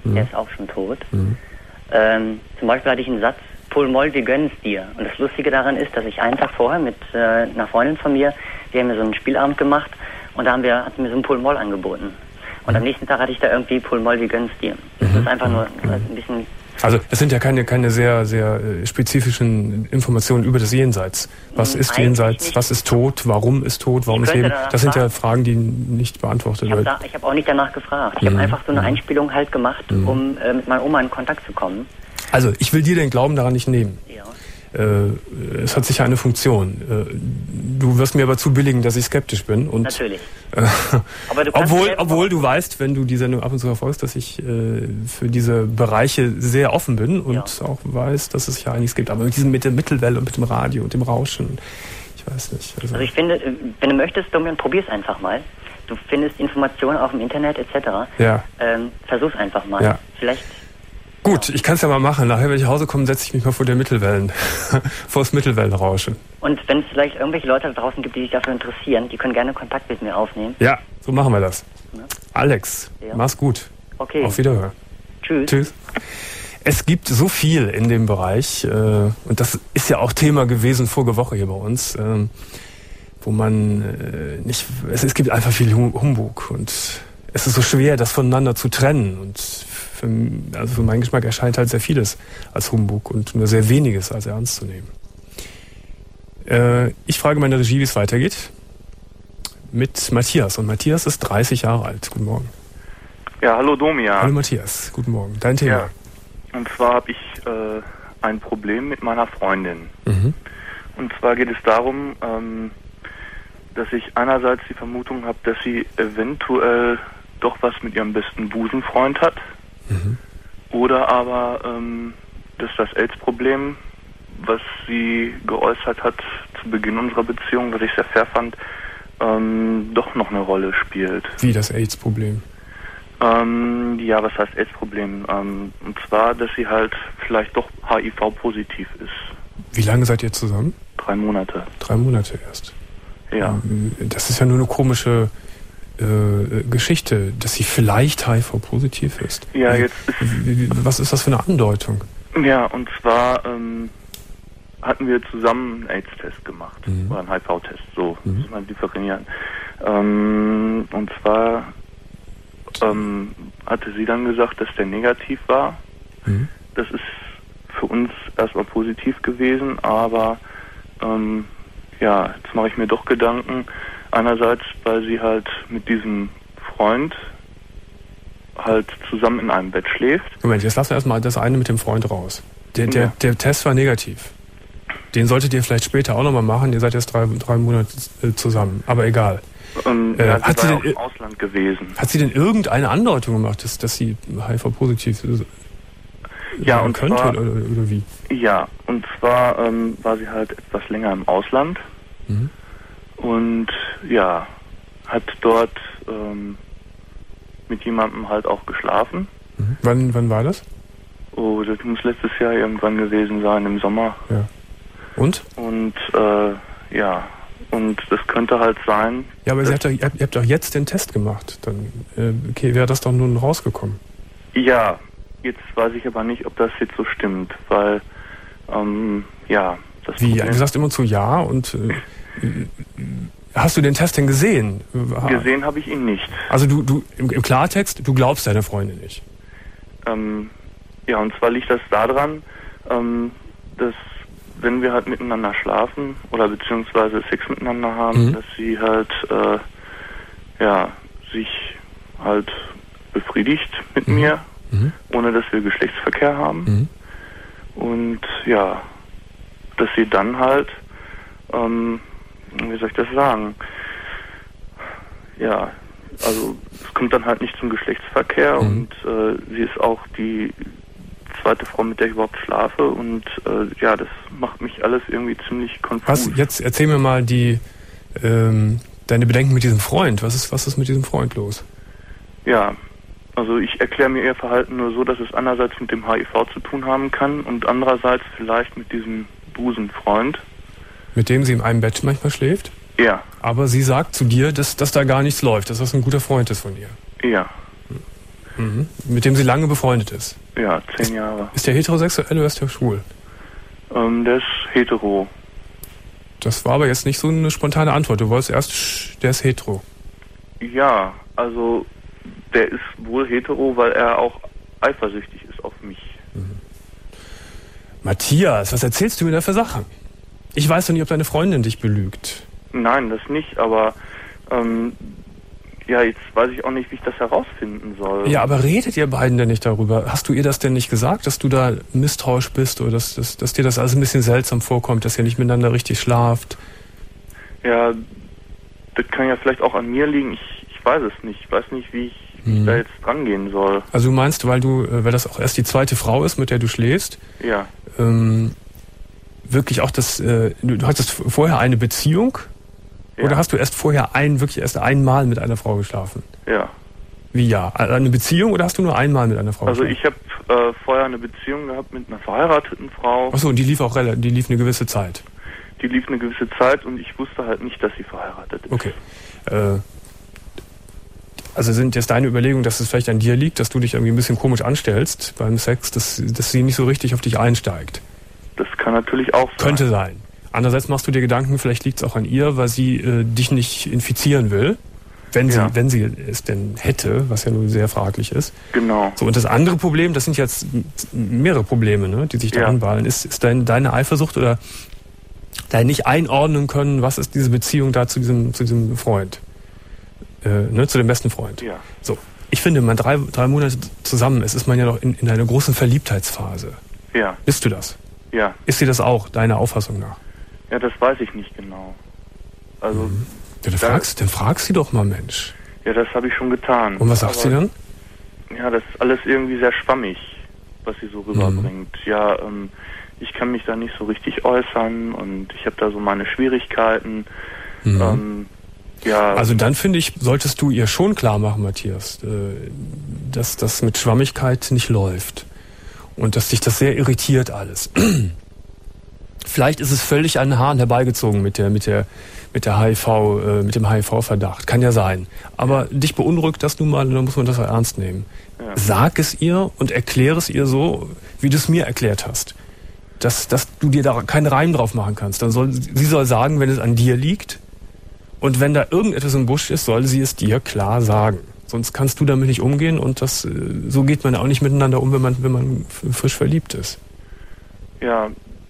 Mhm. Der ist auch schon tot. Mhm. Ähm, zum Beispiel hatte ich einen Satz, Pol Moll, wir gönnen's dir. Und das Lustige daran ist, dass ich einen Tag vorher mit äh, einer Freundin von mir, wir haben mir so einen Spielabend gemacht und da haben wir, hat sie mir so einen Pol Moll angeboten. Und mhm. am nächsten Tag hatte ich da irgendwie Pol Moll, wir gönnen's dir. Das mhm. ist einfach nur mhm. ein bisschen... Also es sind ja keine, keine sehr, sehr äh, spezifischen Informationen über das Jenseits. Was ist Eigentlich Jenseits, nicht. Was ist Tod, warum ist Tod, warum ist Leben? Das sind ja Fragen, die nicht beantwortet werden. Ich habe hab auch nicht danach gefragt. Ich mhm. habe einfach so eine Einspielung halt gemacht, mhm. um äh, mit meiner Oma in Kontakt zu kommen. Also ich will dir den Glauben daran nicht nehmen. Ja. Äh, es hat sicher eine Funktion. Äh, du wirst mir aber zubilligen, dass ich skeptisch bin. Und, Natürlich. Äh, aber du obwohl, obwohl du weißt, wenn du die Sendung ab und zu verfolgst, dass ich äh, für diese Bereiche sehr offen bin und ja. auch weiß, dass es ja einiges gibt. Aber mit diesem mit der Mittelwelle und mit dem Radio und dem Rauschen, ich weiß nicht. Also, also ich finde, wenn du möchtest, Domian, probier's einfach mal. Du findest Informationen auf dem Internet et cetera. Ja. Ähm, versuch's einfach mal. Ja. Vielleicht. Gut, ich kann es ja mal machen. Nachher, wenn ich nach Hause komme, setze ich mich mal vor der Mittelwellen, vor das Mittelwellenrauschen. Und wenn es vielleicht irgendwelche Leute da draußen gibt, die sich dafür interessieren, die können gerne Kontakt mit mir aufnehmen. Ja, so machen wir das. Ja. Alex, ja. mach's gut. Okay. Auf Wiederhören. Tschüss. Tschüss. Es gibt so viel in dem Bereich, äh, und das ist ja auch Thema gewesen vorige Woche hier bei uns, äh, wo man äh, nicht, es, es gibt einfach viel Humbug und es ist so schwer, das voneinander zu trennen und für, also für meinen Geschmack erscheint halt sehr vieles als Humbug und nur sehr weniges als ernst zu nehmen. Äh, ich frage meine Regie, wie es weitergeht, mit Matthias. Und Matthias ist dreißig Jahre alt. Guten Morgen. Ja, hallo Domian. Hallo Matthias, guten Morgen. Dein Thema. Ja. Und zwar habe ich äh, ein Problem mit meiner Freundin. Mhm. Und zwar geht es darum, ähm, dass ich einerseits die Vermutung habe, dass sie eventuell doch was mit ihrem besten Busenfreund hat. Mhm. Oder aber, ähm, dass das AIDS-Problem, was sie geäußert hat zu Beginn unserer Beziehung, was ich sehr fair fand, ähm, doch noch eine Rolle spielt. Wie das AIDS-Problem? Ähm, ja, was heißt AIDS-Problem? Ähm, und zwar, dass sie halt vielleicht doch H I V-positiv ist. Wie lange seid ihr zusammen? Drei Monate. Drei Monate erst. Ja. Das ist ja nur eine komische äh, Geschichte, dass sie vielleicht H I V-positiv ist. Ja, jetzt ist was ist das für eine Andeutung? Ja, und zwar ähm, hatten wir zusammen einen AIDS-Test gemacht. Mhm. Oder einen H I V-Test, so mhm. muss man differenzieren. Ähm, und zwar ähm, hatte sie dann gesagt, dass der negativ war. Mhm. Das ist für uns erstmal positiv gewesen, aber ähm, ja, jetzt mache ich mir doch Gedanken. Einerseits, weil sie halt mit diesem Freund halt zusammen in einem Bett schläft. Moment, jetzt lassen wir erstmal das eine mit dem Freund raus. Der, der, ja. der Test war negativ. Den solltet ihr vielleicht später auch nochmal machen. Ihr seid jetzt drei, drei Monate zusammen. Aber egal. Ähm, äh, ja, sie hat war sie ja denn, im Ausland gewesen. Hat sie denn irgendeine Andeutung gemacht, dass, dass sie H I V-positiv ja, und könnte zwar, oder, oder wie? Ja, und zwar ähm, war sie halt etwas länger im Ausland. Mhm. Und ja, hat dort ähm, mit jemandem halt auch geschlafen. Mhm. Wann, wann war das? Oh, das muss letztes Jahr irgendwann gewesen sein, im Sommer. Ja. Und? Und äh, ja, und das könnte halt sein... Ja, aber Sie habt doch, ihr, habt, ihr habt doch jetzt den Test gemacht. Dann äh, okay, wäre das doch nun rausgekommen. Ja, jetzt weiß ich aber nicht, ob das jetzt so stimmt, weil, ähm, ja... Das Wie? Problem, du sagst immer zu ja und... Äh, hast du den Test denn gesehen? Gesehen habe ich ihn nicht. Also du, du im, im Klartext, du glaubst deiner Freundin nicht? Ähm, ja, und zwar liegt das daran, ähm, dass wenn wir halt miteinander schlafen oder beziehungsweise Sex miteinander haben, mhm. dass sie halt äh, ja sich halt befriedigt mit mhm. mir, mhm. ohne dass wir Geschlechtsverkehr haben. Mhm. Und ja, dass sie dann halt ähm, wie soll ich das sagen? Ja, also es kommt dann halt nicht zum Geschlechtsverkehr mhm. und äh, sie ist auch die zweite Frau, mit der ich überhaupt schlafe und äh, ja, das macht mich alles irgendwie ziemlich konfus. Was, jetzt erzähl mir mal die ähm, deine Bedenken mit diesem Freund. Was ist, was ist mit diesem Freund los? Ja, also ich erkläre mir ihr Verhalten nur so, dass es einerseits mit dem H I V zu tun haben kann und andererseits vielleicht mit diesem Busenfreund. Mit dem sie in einem Bett manchmal schläft? Ja. Aber sie sagt zu dir, dass, dass da gar nichts läuft, dass das ein guter Freund ist von ihr. Ja. Mhm. Mit dem sie lange befreundet ist? Ja, zehn Jahre. Ist der heterosexuell oder ist der schwul? Ähm, der ist hetero. Das war aber jetzt nicht so eine spontane Antwort. Du wolltest erst, der ist hetero. Ja, also der ist wohl hetero, weil er auch eifersüchtig ist auf mich. Mhm. Matthias, was erzählst du mir da für Sachen? Ich weiß doch nicht, ob deine Freundin dich belügt. Nein, das nicht, aber ähm, ja, jetzt weiß ich auch nicht, wie ich das herausfinden soll. Ja, aber redet ihr beiden denn nicht darüber? Hast du ihr das denn nicht gesagt, dass du da misstrauisch bist oder dass, dass, dass dir das alles ein bisschen seltsam vorkommt, dass ihr nicht miteinander richtig schlaft? Ja, das kann ja vielleicht auch an mir liegen. Ich, ich weiß es nicht. Ich weiß nicht, wie ich, wie hm. ich da jetzt dran gehen soll. Also du meinst, weil du, weil das auch erst die zweite Frau ist, mit der du schläfst? Ja. Ähm, wirklich auch das, äh, du, du hattest vorher eine Beziehung? Ja. Oder hast du erst vorher ein, wirklich erst einmal mit einer Frau geschlafen? Ja. Wie ja? Eine Beziehung oder hast du nur einmal mit einer Frau also geschlafen? Also ich habe äh, vorher eine Beziehung gehabt mit einer verheirateten Frau. Achso, und die lief auch relativ, die lief eine gewisse Zeit? Die lief eine gewisse Zeit und ich wusste halt nicht, dass sie verheiratet ist. Okay. Äh, also sind jetzt deine Überlegungen, dass es vielleicht an dir liegt, dass du dich irgendwie ein bisschen komisch anstellst beim Sex, dass, dass sie nicht so richtig auf dich einsteigt? Das kann natürlich auch sein. Könnte sein. Andererseits machst du dir Gedanken, vielleicht liegt es auch an ihr, weil sie äh, dich nicht infizieren will, wenn sie, ja. wenn sie es denn hätte, was ja nur sehr fraglich ist. Genau. So, und das andere Problem, das sind jetzt mehrere Probleme, ne, die sich da ja. anballen, ist, ist dein, deine Eifersucht oder dein nicht einordnen können, was ist diese Beziehung da zu diesem, zu diesem Freund, äh, ne, zu dem besten Freund. Ja. So, ich finde, wenn man drei, drei Monate zusammen ist, ist man ja noch in, in einer großen Verliebtheitsphase. Ja. Bist du das? Ja. Ist sie das auch, deiner Auffassung nach? Ja, das weiß ich nicht genau. Also. Mhm. Ja, dann, fragst, dann fragst sie doch mal, Mensch. Ja, das habe ich schon getan. Und was sagt Aber, sie dann? Ja, das ist alles irgendwie sehr schwammig, was sie so rüberbringt. Mhm. Ja, ähm, ich kann mich da nicht so richtig äußern und ich habe da so meine Schwierigkeiten. Mhm. Ähm, ja. Also dann finde ich, solltest du ihr schon klar machen, Matthias, äh, dass das mit Schwammigkeit nicht läuft. Und dass dich das sehr irritiert alles. Vielleicht ist es völlig an den Haaren herbeigezogen mit der, mit der, mit der H I V, äh, mit dem H I V-Verdacht. Kann ja sein. Aber ja. dich beunruhigt das nun mal, dann muss man das auch ernst nehmen. Ja. Sag es ihr und erkläre es ihr so, wie du es mir erklärt hast. Dass, dass du dir da keinen Reim drauf machen kannst. Dann soll, sie soll sagen, wenn es an dir liegt. Und wenn da irgendetwas im Busch ist, soll sie es dir klar sagen. Sonst kannst du damit nicht umgehen und das, so geht man auch nicht miteinander um, wenn man, wenn man frisch verliebt ist. Ja.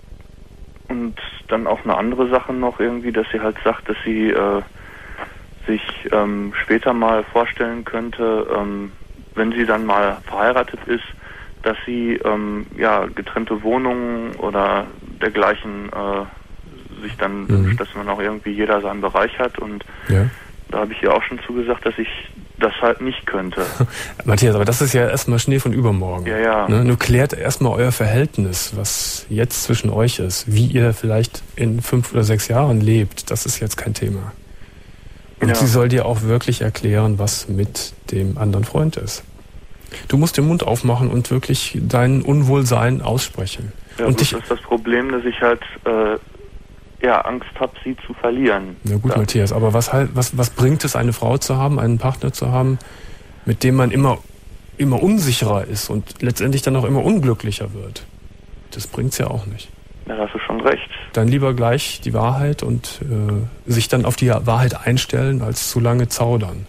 Und dann auch eine andere Sache noch irgendwie, dass sie halt sagt, dass sie äh, sich ähm, später mal vorstellen könnte, ähm, wenn sie dann mal verheiratet ist, dass sie ähm, ja getrennte Wohnungen oder dergleichen äh, sich dann mhm. wünscht, dass man auch irgendwie jeder seinen Bereich hat. Und ja. da habe ich ihr auch schon zugesagt, dass ich das halt nicht könnte. Matthias, aber das ist ja erstmal Schnee von übermorgen. Ja, ja. Ne? Nur klärt erstmal euer Verhältnis, was jetzt zwischen euch ist, wie ihr vielleicht in fünf oder sechs Jahren lebt. Das ist jetzt kein Thema. Und ja. sie soll dir auch wirklich erklären, was mit dem anderen Freund ist. Du musst den Mund aufmachen und wirklich dein Unwohlsein aussprechen. Ja, und das ist das Problem, dass ich halt äh, ja, Angst habe, sie zu verlieren. Na gut, ja. Matthias, aber was, halt, was, was bringt es, eine Frau zu haben, einen Partner zu haben, mit dem man immer, immer unsicherer ist und letztendlich dann auch immer unglücklicher wird? Das bringt's ja auch nicht. Da hast du schon recht. Dann lieber gleich die Wahrheit und äh, sich dann auf die Wahrheit einstellen, als zu lange zaudern.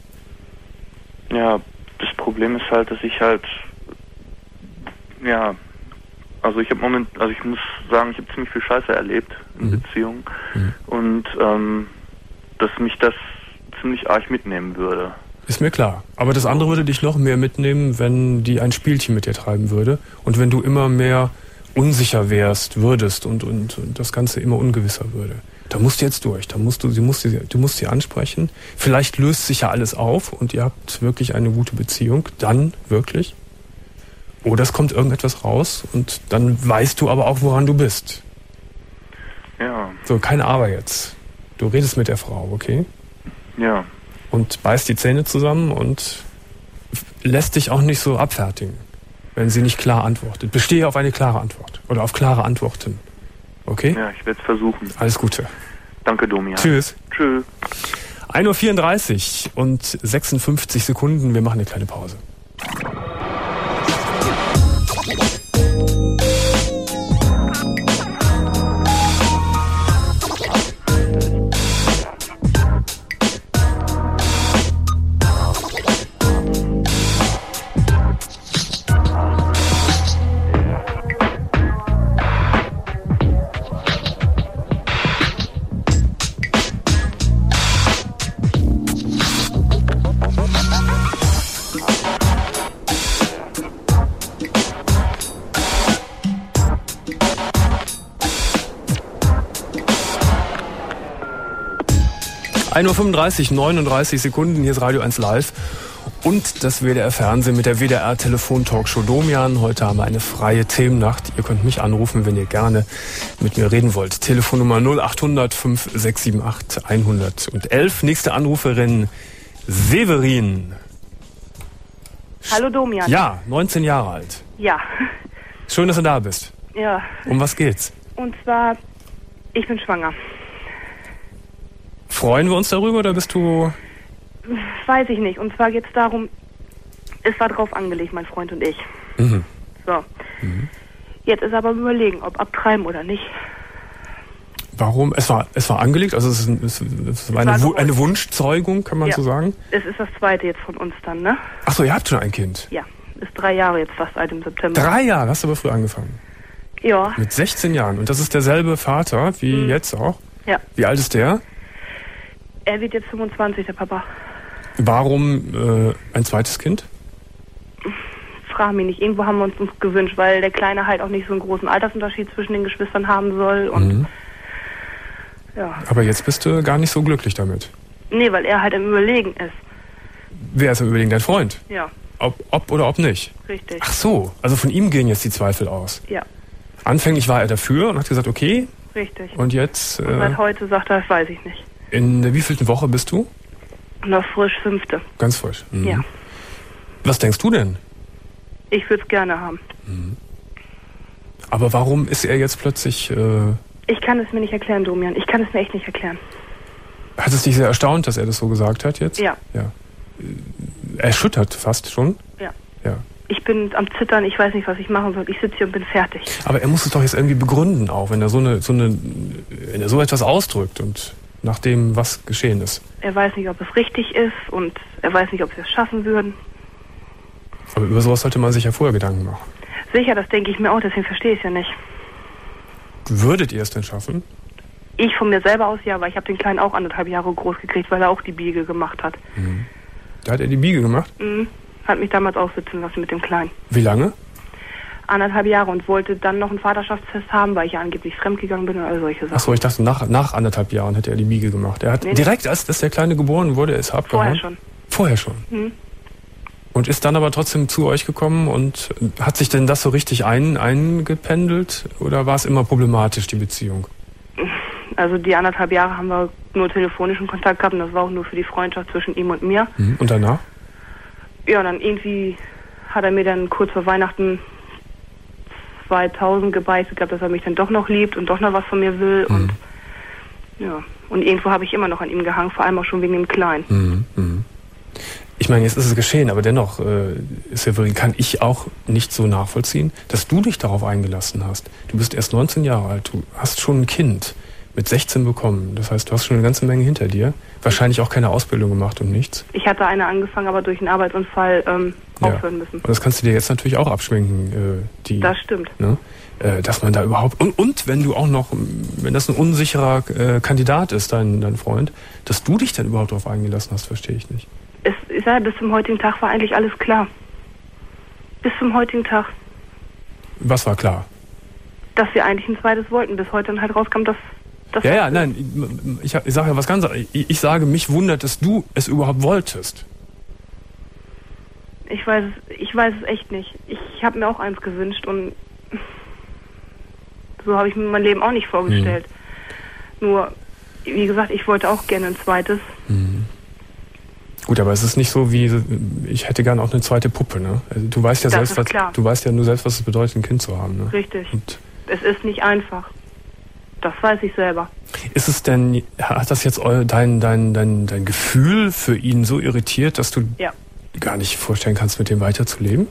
Ja, das Problem ist halt, dass ich halt, ja, also ich habe moment, also ich muss sagen, ich habe ziemlich viel Scheiße erlebt in mhm. Beziehungen mhm. und ähm, dass mich das ziemlich arg mitnehmen würde. Ist mir klar. Aber das andere würde dich noch mehr mitnehmen, wenn die ein Spielchen mit dir treiben würde und wenn du immer mehr unsicher wärst, würdest und, und, und das Ganze immer ungewisser würde. Da musst du jetzt durch. Da musst du, sie musst, du musst sie ansprechen. Vielleicht löst sich ja alles auf und ihr habt wirklich eine gute Beziehung. Dann wirklich. Oder es kommt irgendetwas raus und dann weißt du aber auch, woran du bist. Ja. So, kein Aber jetzt. Du redest mit der Frau, okay? Ja. Und beißt die Zähne zusammen und lässt dich auch nicht so abfertigen, wenn sie nicht klar antwortet. Bestehe auf eine klare Antwort. Oder auf klare Antworten. Okay? Ja, ich werde es versuchen. Alles Gute. Danke, Domian. Tschüss. Tschüss. ein Uhr vierunddreißig und sechsundfünfzig Sekunden. Wir machen eine kleine Pause. ein Uhr fünfunddreißig, neununddreißig Sekunden, hier ist Radio eins Live und das W D R Fernsehen mit der W D R Telefon-Talkshow Domian. Heute haben wir eine freie Themennacht. Ihr könnt mich anrufen, wenn ihr gerne mit mir reden wollt. Telefonnummer null achthundert fünf sechs sieben acht hundertelf. Nächste Anruferin Severin. Hallo Domian. Ja, neunzehn Jahre alt. Ja. Schön, dass du da bist. Ja. Um was geht's? Und zwar, ich bin schwanger. Freuen wir uns darüber oder bist du... Weiß ich nicht. Und zwar geht es darum, es war drauf angelegt, mein Freund und ich. Mhm. So. Mhm. Jetzt ist aber überlegen, ob abtreiben oder nicht. Warum? Es war, es war angelegt, also es, ist, es, es war, eine, war eine Wunschzeugung, kann man ja. so sagen? Es ist das zweite jetzt von uns dann, ne? Ach so, ihr habt schon ein Kind? Ja, ist drei Jahre jetzt fast alt im September. Drei Jahre? Hast du aber früh angefangen? Ja. Mit sechzehn Jahren. Und das ist derselbe Vater wie mhm. jetzt auch? Ja. Wie alt ist der? Er wird jetzt fünfundzwanzig, der Papa. Warum äh, ein zweites Kind? Frag mich nicht. Irgendwo haben wir uns, uns gewünscht, weil der Kleine halt auch nicht so einen großen Altersunterschied zwischen den Geschwistern haben soll. Und mhm. ja. Aber jetzt bist du gar nicht so glücklich damit. Nee, weil er halt im Überlegen ist. Wer ist im Überlegen? Dein Freund? Ja. Ob, ob oder ob nicht? Richtig. Ach so, also von ihm gehen jetzt die Zweifel aus. Ja. Anfänglich war er dafür und hat gesagt, okay. Richtig. Und jetzt... Und seit äh, heute sagt er, das weiß ich nicht. In der wievielten Woche bist du? Noch frisch, fünfte. Ganz frisch? Mhm. Ja. Was denkst du denn? Ich würde es gerne haben. Mhm. Aber warum ist er jetzt plötzlich... Äh, ich kann es mir nicht erklären, Domian. Ich kann es mir echt nicht erklären. Hat es dich sehr erstaunt, dass er das so gesagt hat jetzt? Ja. Ja. Erschüttert fast schon? Ja. Ja. Ich bin am Zittern, ich weiß nicht, was ich machen soll. Ich sitze hier und bin fertig. Aber er muss es doch jetzt irgendwie begründen auch, wenn er so eine, so eine, wenn er so etwas ausdrückt und nach dem, was geschehen ist. Er weiß nicht, ob es richtig ist und er weiß nicht, ob sie es schaffen würden. Aber über sowas sollte man sich ja vorher Gedanken machen. Sicher, das denke ich mir auch, deswegen verstehe ich es ja nicht. Würdet ihr es denn schaffen? Ich von mir selber aus ja, weil ich habe den Kleinen auch anderthalb Jahre groß gekriegt, weil er auch die Biege gemacht hat. Mhm. Da hat er die Biege gemacht? Mhm. Hat mich damals auch sitzen lassen mit dem Kleinen. Wie lange? Anderthalb Jahre und wollte dann noch einen Vaterschaftstest haben, weil ich ja angeblich fremdgegangen bin und all solche Sachen. Achso, ich dachte, nach, nach anderthalb Jahren hätte er die Biege gemacht. Er hat nee, direkt, als dass der Kleine geboren wurde, ist er abgehauen? Vorher schon. Vorher schon? Mhm. Und ist dann aber trotzdem zu euch gekommen und hat sich denn das so richtig ein, eingependelt oder war es immer problematisch, die Beziehung? Also die anderthalb Jahre haben wir nur telefonischen Kontakt gehabt und das war auch nur für die Freundschaft zwischen ihm und mir. Mhm. Und danach? Ja, und dann irgendwie hat er mir dann kurz vor Weihnachten zweitausend gebeichtet gehabt, dass er mich dann doch noch liebt und doch noch was von mir will. Mhm. Und ja, und irgendwo habe ich immer noch an ihm gehangen, vor allem auch schon wegen dem Kleinen. Mhm. Mhm. Ich meine, jetzt ist es geschehen, aber dennoch, äh, Severin, kann ich auch nicht so nachvollziehen, dass du dich darauf eingelassen hast. Du bist erst neunzehn Jahre alt, du hast schon ein Kind mit sechzehn bekommen. Das heißt, du hast schon eine ganze Menge hinter dir. Wahrscheinlich auch keine Ausbildung gemacht und nichts. Ich hatte eine angefangen, aber durch einen Arbeitsunfall ähm, ja. aufhören müssen. Und das kannst du dir jetzt natürlich auch abschminken. Äh, die, das stimmt. Ne? Äh, dass man da überhaupt... Und, und wenn du auch noch, wenn das ein unsicherer äh, Kandidat ist, dein, dein Freund, dass du dich dann überhaupt darauf eingelassen hast, verstehe ich nicht. Es, ich sage, bis zum heutigen Tag war eigentlich alles klar. Bis zum heutigen Tag. Was war klar? Dass wir eigentlich ein zweites wollten, bis heute dann halt rauskam, dass... dass ja, ja, nein, ich, ich sage ja was ganz anderes. Ich, ich sage, mich wundert, dass du es überhaupt wolltest. Ich weiß es, ich weiß es echt nicht. Ich habe mir auch eins gewünscht und so habe ich mir mein Leben auch nicht vorgestellt. Mhm. Nur, wie gesagt, ich wollte auch gerne ein zweites. Mhm. Gut, aber es ist nicht so wie, ich hätte gerne auch eine zweite Puppe, ne? Also du weißt ja das selbst, was, klar. du weißt ja nur selbst, was es bedeutet, ein Kind zu haben, ne? Richtig. Und es ist nicht einfach. Das weiß ich selber. Ist es denn, hat das jetzt dein, dein, dein, dein Gefühl für ihn so irritiert, dass du ja. gar nicht vorstellen kannst, mit dem weiterzuleben?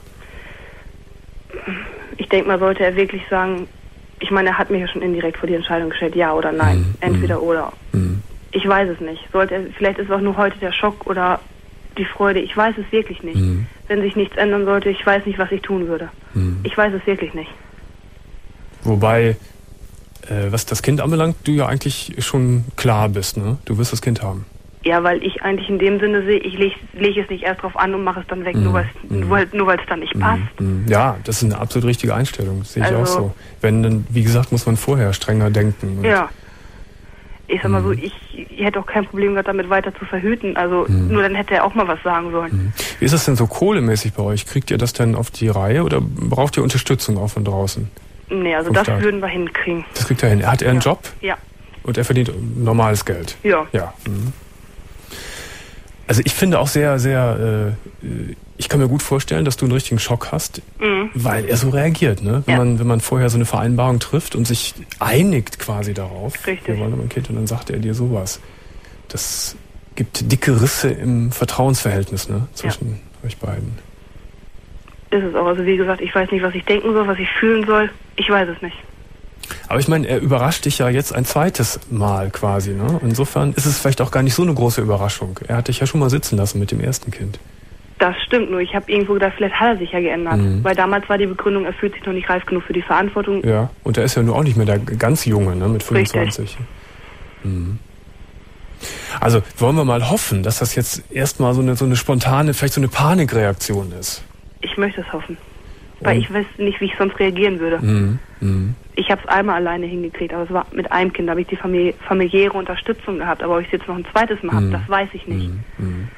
Ich denke mal, sollte er wirklich sagen, ich meine, er hat mich ja schon indirekt vor die Entscheidung gestellt, ja oder nein, mhm. entweder oder. Mhm. Ich weiß es nicht. Sollte er, vielleicht ist es auch nur heute der Schock oder die Freude. Ich weiß es wirklich nicht. Mhm. Wenn sich nichts ändern sollte, ich weiß nicht, was ich tun würde. Mhm. Ich weiß es wirklich nicht. Wobei, äh, was das Kind anbelangt, du ja eigentlich schon klar bist, ne? Du wirst das Kind haben. Ja, weil ich eigentlich in dem Sinne sehe, ich lege leg es nicht erst drauf an und mache es dann weg, mhm. nur weil es mhm. nur weil's dann nicht passt. Mhm. Ja, das ist eine absolut richtige Einstellung. Das sehe ich also, auch so. Wenn dann, wie gesagt, muss man vorher strenger denken. Ja. Ich sag mal so, Mhm. ich, ich hätte auch kein Problem gehabt, damit weiter zu verhüten. Also Mhm. nur dann hätte er auch mal was sagen sollen. Mhm. Wie ist das denn so kohlemäßig bei euch? Kriegt ihr das denn auf die Reihe oder braucht ihr Unterstützung auch von draußen? Nee, also Vom das Staat? würden wir hinkriegen. Das kriegt er hin. Hat er einen Ja. Job Ja. und er verdient normales Geld? Ja. Ja. Mhm. Also ich finde auch sehr, sehr, äh, ich kann mir gut vorstellen, dass du einen richtigen Schock hast, Mhm. weil er so reagiert, ne? Wenn Ja. man, wenn man vorher so eine Vereinbarung trifft und sich einigt quasi darauf. Richtig. Wir wollen aber ein Kind und dann sagt er dir sowas. Das gibt dicke Risse im Vertrauensverhältnis, ne? Zwischen euch beiden. Ist es auch. Also wie gesagt, ich weiß nicht, was ich denken soll, was ich fühlen soll. Ich weiß es nicht. Aber ich meine, er überrascht dich ja jetzt ein zweites Mal quasi, ne? Insofern ist es vielleicht auch gar nicht so eine große Überraschung. Er hat dich ja schon mal sitzen lassen mit dem ersten Kind. Das stimmt, nur ich habe irgendwo gedacht, vielleicht hat er sich ja geändert. Mhm. Weil damals war die Begründung, er fühlt sich noch nicht reif genug für die Verantwortung. Ja, und er ist ja nur auch nicht mehr der ganz Junge, ne? Mit fünfundzwanzig. Mhm. Also wollen wir mal hoffen, dass das jetzt erstmal so eine, so eine spontane, vielleicht so eine Panikreaktion ist. Ich möchte es hoffen. Weil Und- ich weiß nicht, wie ich sonst reagieren würde. Mhm. Mhm. Ich habe es einmal alleine hingekriegt, aber es war mit einem Kind, da habe ich die Famili- familiäre Unterstützung gehabt. Aber ob ich es jetzt noch ein zweites Mal habe, Mhm. das weiß ich nicht. Mhm.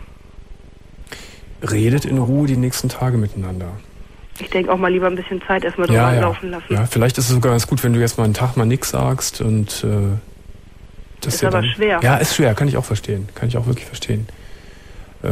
Redet in Ruhe die nächsten Tage miteinander. Ich denke auch mal lieber ein bisschen Zeit erstmal drüber Ja, ja. laufen lassen. ja, vielleicht ist es sogar ganz gut, wenn du jetzt mal einen Tag mal nichts sagst und äh, das Ist ja aber dann, schwer. Ja, ist schwer, kann ich auch verstehen. Kann ich auch wirklich verstehen. Äh,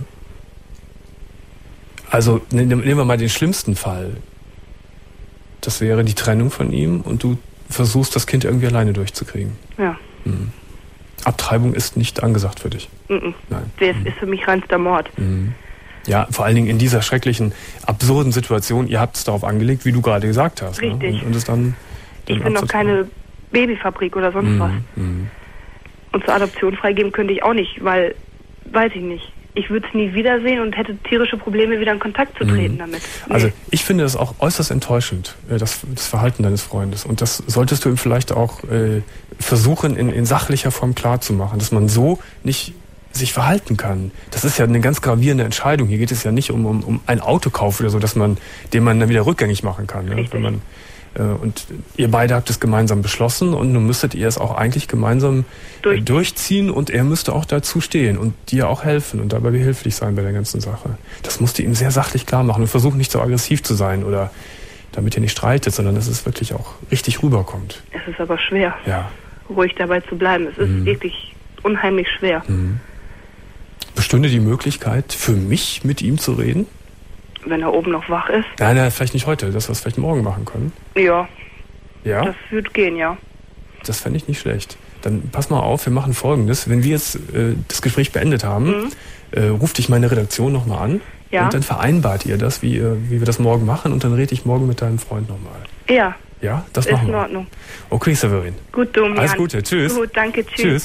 also ne- nehmen wir mal den schlimmsten Fall. Das wäre die Trennung von ihm und du versuchst, das Kind irgendwie alleine durchzukriegen. Ja. Mhm. Abtreibung ist nicht angesagt für dich. Mhm. Nein. Das ist für mich reinster Mord. Mhm. Ja, vor allen Dingen in dieser schrecklichen, absurden Situation. Ihr habt es darauf angelegt, wie du gerade gesagt hast. Richtig. Ne? Und, und es dann, dann Ich bin noch abzutreiben. keine Babyfabrik oder sonst Mhm. was. Mhm. Und zur Adoption freigeben könnte ich auch nicht, weil, weiß ich nicht. Ich würde es nie wiedersehen und hätte tierische Probleme, wieder in Kontakt zu treten Mhm. damit. Nee. Also ich finde das auch äußerst enttäuschend, äh, das, das Verhalten deines Freundes. Und das solltest du ihm vielleicht auch äh, versuchen, in, in sachlicher Form klarzumachen, dass man so nicht sich verhalten kann. Das ist ja eine ganz gravierende Entscheidung. Hier geht es ja nicht um, um, um einen Autokauf oder so, dass man, den man dann wieder rückgängig machen kann. Ne? Wenn man, äh, und ihr beide habt es gemeinsam beschlossen und nun müsstet ihr es auch eigentlich gemeinsam äh, durchziehen und er müsste auch dazu stehen und dir auch helfen und dabei behilflich sein bei der ganzen Sache. Das musst du ihm sehr sachlich klar machen und versuchen nicht so aggressiv zu sein oder damit ihr nicht streitet, sondern dass es wirklich auch richtig rüberkommt. Es ist aber schwer, Ja. ruhig dabei zu bleiben. Es ist Mhm. wirklich unheimlich schwer. Mhm. Bestünde die Möglichkeit, für mich mit ihm zu reden? Wenn er oben noch wach ist. Nein, nein, vielleicht nicht heute, dass wir es vielleicht morgen machen können. Ja, Ja? das wird gehen, ja. Das fände ich nicht schlecht. Dann pass mal auf, wir machen Folgendes. Wenn wir jetzt äh, das Gespräch beendet haben, Mhm. äh, ruft dich meine Redaktion nochmal an Ja. und dann vereinbart ihr das, wie, äh, wie wir das morgen machen und dann rede ich morgen mit deinem Freund nochmal. Ja, Ja, das ist machen in wir. Ordnung. Okay, Severin. Gut, Domian. Alles Gute, tschüss. Gut, danke, tschüss. Tschüss.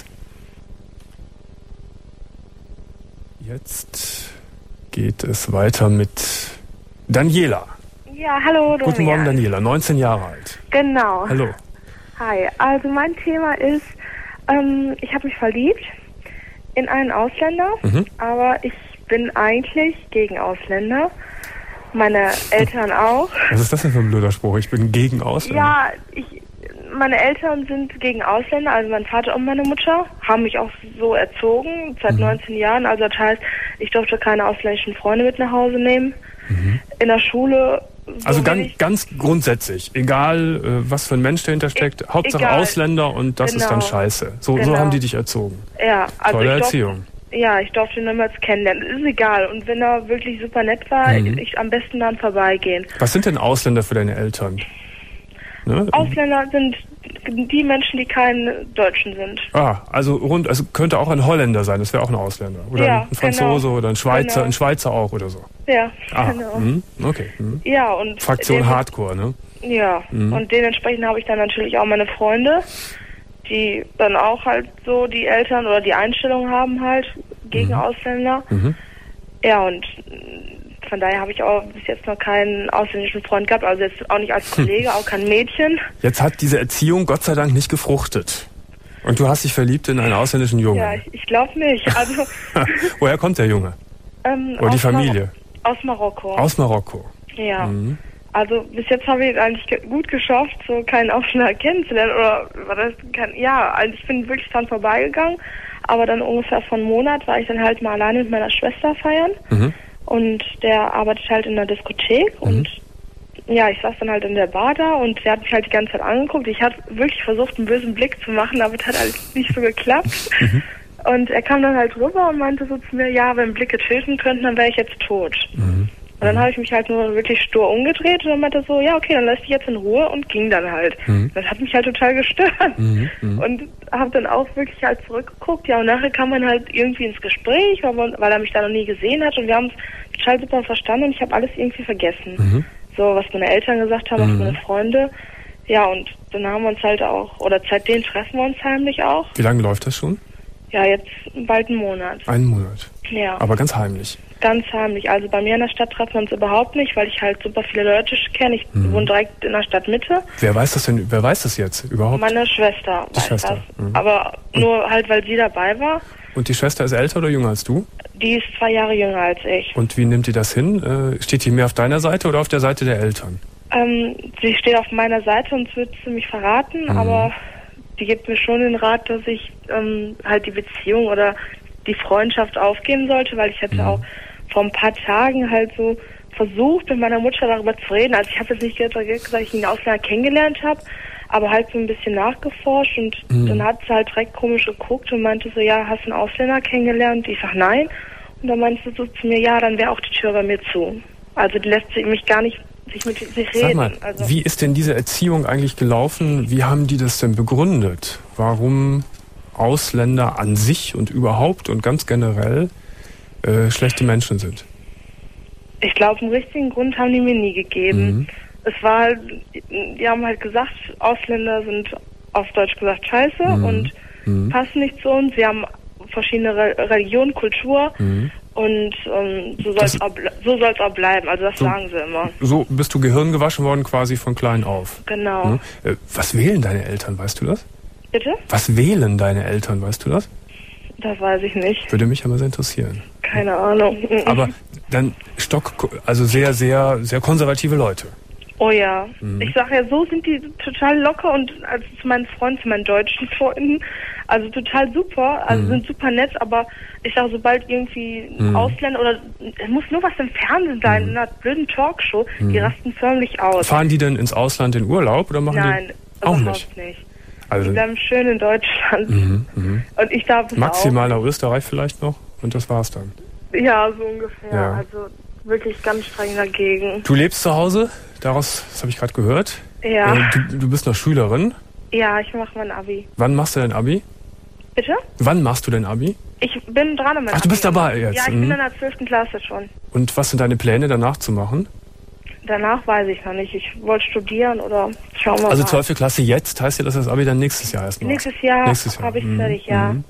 Jetzt geht es weiter mit Daniela. Ja, hallo, Domian. Guten Morgen, Daniela, neunzehn Jahre alt. Genau. Hallo. Hi, also mein Thema ist, ähm, ich habe mich verliebt in einen Ausländer, Mhm. aber ich bin eigentlich gegen Ausländer. Meine Eltern auch. Was ist das denn für ein blöder Spruch? Ich bin gegen Ausländer. Ja, ich, meine Eltern sind gegen Ausländer, also mein Vater und meine Mutter haben mich auch so erzogen, seit Mhm. neunzehn Jahren. Also das heißt, ich durfte keine ausländischen Freunde mit nach Hause nehmen. Mhm. In der Schule. So Also ganz, wenig. ganz grundsätzlich, egal äh, was für ein Mensch dahinter steckt, Hauptsache egal. Ausländer und das ist dann Genau. scheiße. So, so Genau. haben die dich erzogen. Ja, also Tolle ich durfte, Erziehung. Ja, ich durfte ihn niemals kennenlernen. Ist egal. Und wenn er wirklich super nett war, Mhm. ich am besten dann vorbeigehen. Was sind denn Ausländer für deine Eltern? Ne? Ausländer sind die Menschen, die keine Deutschen sind. Ah, also rund, also könnte auch ein Holländer sein, das wäre auch ein Ausländer. Oder Ja, ein Franzose genau. oder ein Schweizer, Genau. ein Schweizer auch oder so. Ja, Ah, genau. mhm, okay. Mhm. Ja, und Fraktion dem- Hardcore, ne? Ja, Mhm. und dementsprechend habe ich dann natürlich auch meine Freunde, die dann auch halt so die Eltern oder die Einstellung haben halt gegen Ausländer. Mhm. Ja, und von daher habe ich auch bis jetzt noch keinen ausländischen Freund gehabt, also jetzt auch nicht als Kollege, auch kein Mädchen. Jetzt hat diese Erziehung Gott sei Dank nicht gefruchtet. Und du hast dich verliebt in einen ausländischen Jungen. Ja, ich, ich glaube nicht. Also Woher kommt der Junge? ähm, Oder die aus Mar- Familie? Aus Marokko. Aus Marokko. Ja. Mhm. Also bis jetzt habe ich es eigentlich ge- gut geschafft, so keinen Ausländer kennenzulernen. Oder war das kein, ja, also ich bin wirklich dran vorbeigegangen. Aber dann ungefähr vor einem Monat war ich dann halt mal alleine mit meiner Schwester feiern. Mhm. Und der arbeitet halt in der Diskothek. Mhm. Und ja, ich saß dann halt in der Bar da und der hat mich halt die ganze Zeit angeguckt. Ich hatte wirklich versucht, einen bösen Blick zu machen, aber es hat halt nicht so geklappt. Mhm. Und er kam dann halt rüber und meinte so zu mir, ja, wenn Blicke töten könnten, dann wäre ich jetzt tot. Mhm. Und dann habe ich mich halt nur wirklich stur umgedreht und dann meinte er so, ja, okay, dann lass dich jetzt in Ruhe und ging dann halt. Mhm. Das hat mich halt total gestört. Mhm. Mhm. Und habe dann auch wirklich halt zurückgeguckt. Ja, und nachher kam man halt irgendwie ins Gespräch, weil, man, weil er mich da noch nie gesehen hat und wir haben es total super verstanden und ich habe alles irgendwie vergessen. Mhm. So, was meine Eltern gesagt haben, mhm. was meine Freunde. Ja, und dann haben wir uns halt auch, oder seitdem treffen wir uns heimlich auch. Wie lange läuft das schon? Ja, jetzt bald einen Monat. Einen Monat? Ja. Aber ganz heimlich? Ganz heimlich. Also bei mir in der Stadt treffen wir uns überhaupt nicht, weil ich halt super viele Leute kenne. Ich mhm. wohne direkt in der Stadtmitte. Wer weiß das denn, wer weiß das jetzt überhaupt? Meine Schwester die weiß Schwester. das. Mhm. Aber nur halt, weil sie dabei war. Und die Schwester ist älter oder jünger als du? Die ist zwei Jahre jünger als ich. Und wie nimmt die das hin? Äh, steht die mehr auf deiner Seite oder auf der Seite der Eltern? Ähm, sie steht auf meiner Seite und wird sie mich verraten, mhm. aber die gibt mir schon den Rat, dass ich ähm, halt die Beziehung oder die Freundschaft aufgeben sollte, weil ich hätte mhm. auch vor ein paar Tagen halt so versucht, mit meiner Mutter darüber zu reden. Also ich habe jetzt nicht gesagt, dass ich einen Ausländer kennengelernt habe, aber halt so ein bisschen nachgeforscht und mhm. dann hat sie halt direkt komisch geguckt und meinte so, ja, hast du einen Ausländer kennengelernt? Ich sag, nein. Und dann meinte sie so zu mir, ja, dann wäre auch die Tür bei mir zu. Also die lässt sie mich gar nicht sich mit sich reden. Sag mal, also, wie ist denn diese Erziehung eigentlich gelaufen? Wie haben die das denn begründet? Warum Ausländer an sich und überhaupt und ganz generell äh, schlechte Menschen sind? Ich glaube, einen richtigen Grund haben die mir nie gegeben. Mhm. Es war halt, die haben halt gesagt, Ausländer sind auf Deutsch gesagt scheiße mhm. und mhm. passen nicht zu uns. Sie haben verschiedene Re- Religionen, Kultur mhm. und ähm, so soll es auch, so soll's auch bleiben. Also das so, sagen sie immer. So bist du Gehirn gewaschen worden quasi von klein auf. Genau. Mhm. Äh, was wählen deine Eltern, weißt du das? Bitte? Was wählen deine Eltern, weißt du das? Das weiß ich nicht. Würde mich aber sehr interessieren. Keine Ahnung. Aber dann Stock, also sehr, sehr, sehr konservative Leute. Oh ja. Mhm. Ich sage ja, so sind die total locker und also zu meinen Freunden, zu meinen deutschen Freunden, also total super, also mhm. sind super nett, aber ich sage, sobald irgendwie mhm. Ausländer oder es muss nur was im Fernsehen sein, mhm. in einer blöden Talkshow, mhm. die rasten förmlich aus. Fahren die denn ins Ausland in Urlaub oder machen Nein, die auch nicht? nicht? Also die bleiben schön in Deutschland. Mhm, mh. Und ich darf es maximal auch. nach Österreich vielleicht noch und das war's dann. Ja, so ungefähr. Ja. Also wirklich ganz streng dagegen. Du lebst zu Hause, daraus, das habe ich gerade gehört. Ja. Äh, du, du bist noch Schülerin. Ja, ich mache mein Abi. Wann machst du dein Abi? Bitte? Wann machst du dein Abi? Ich bin dran an meinem Abi. Ach, du bist dabei jetzt? Ja, ich mhm. bin in der zwölften Klasse schon. Und was sind deine Pläne danach zu machen? Danach weiß ich noch nicht. Ich wollte studieren oder schauen wir mal. Also zwölfte Klasse jetzt, heißt ja, dass das Abi dann nächstes Jahr erst macht? Nächstes Jahr, Jahr. habe ich mhm. fertig, ja. Mhm.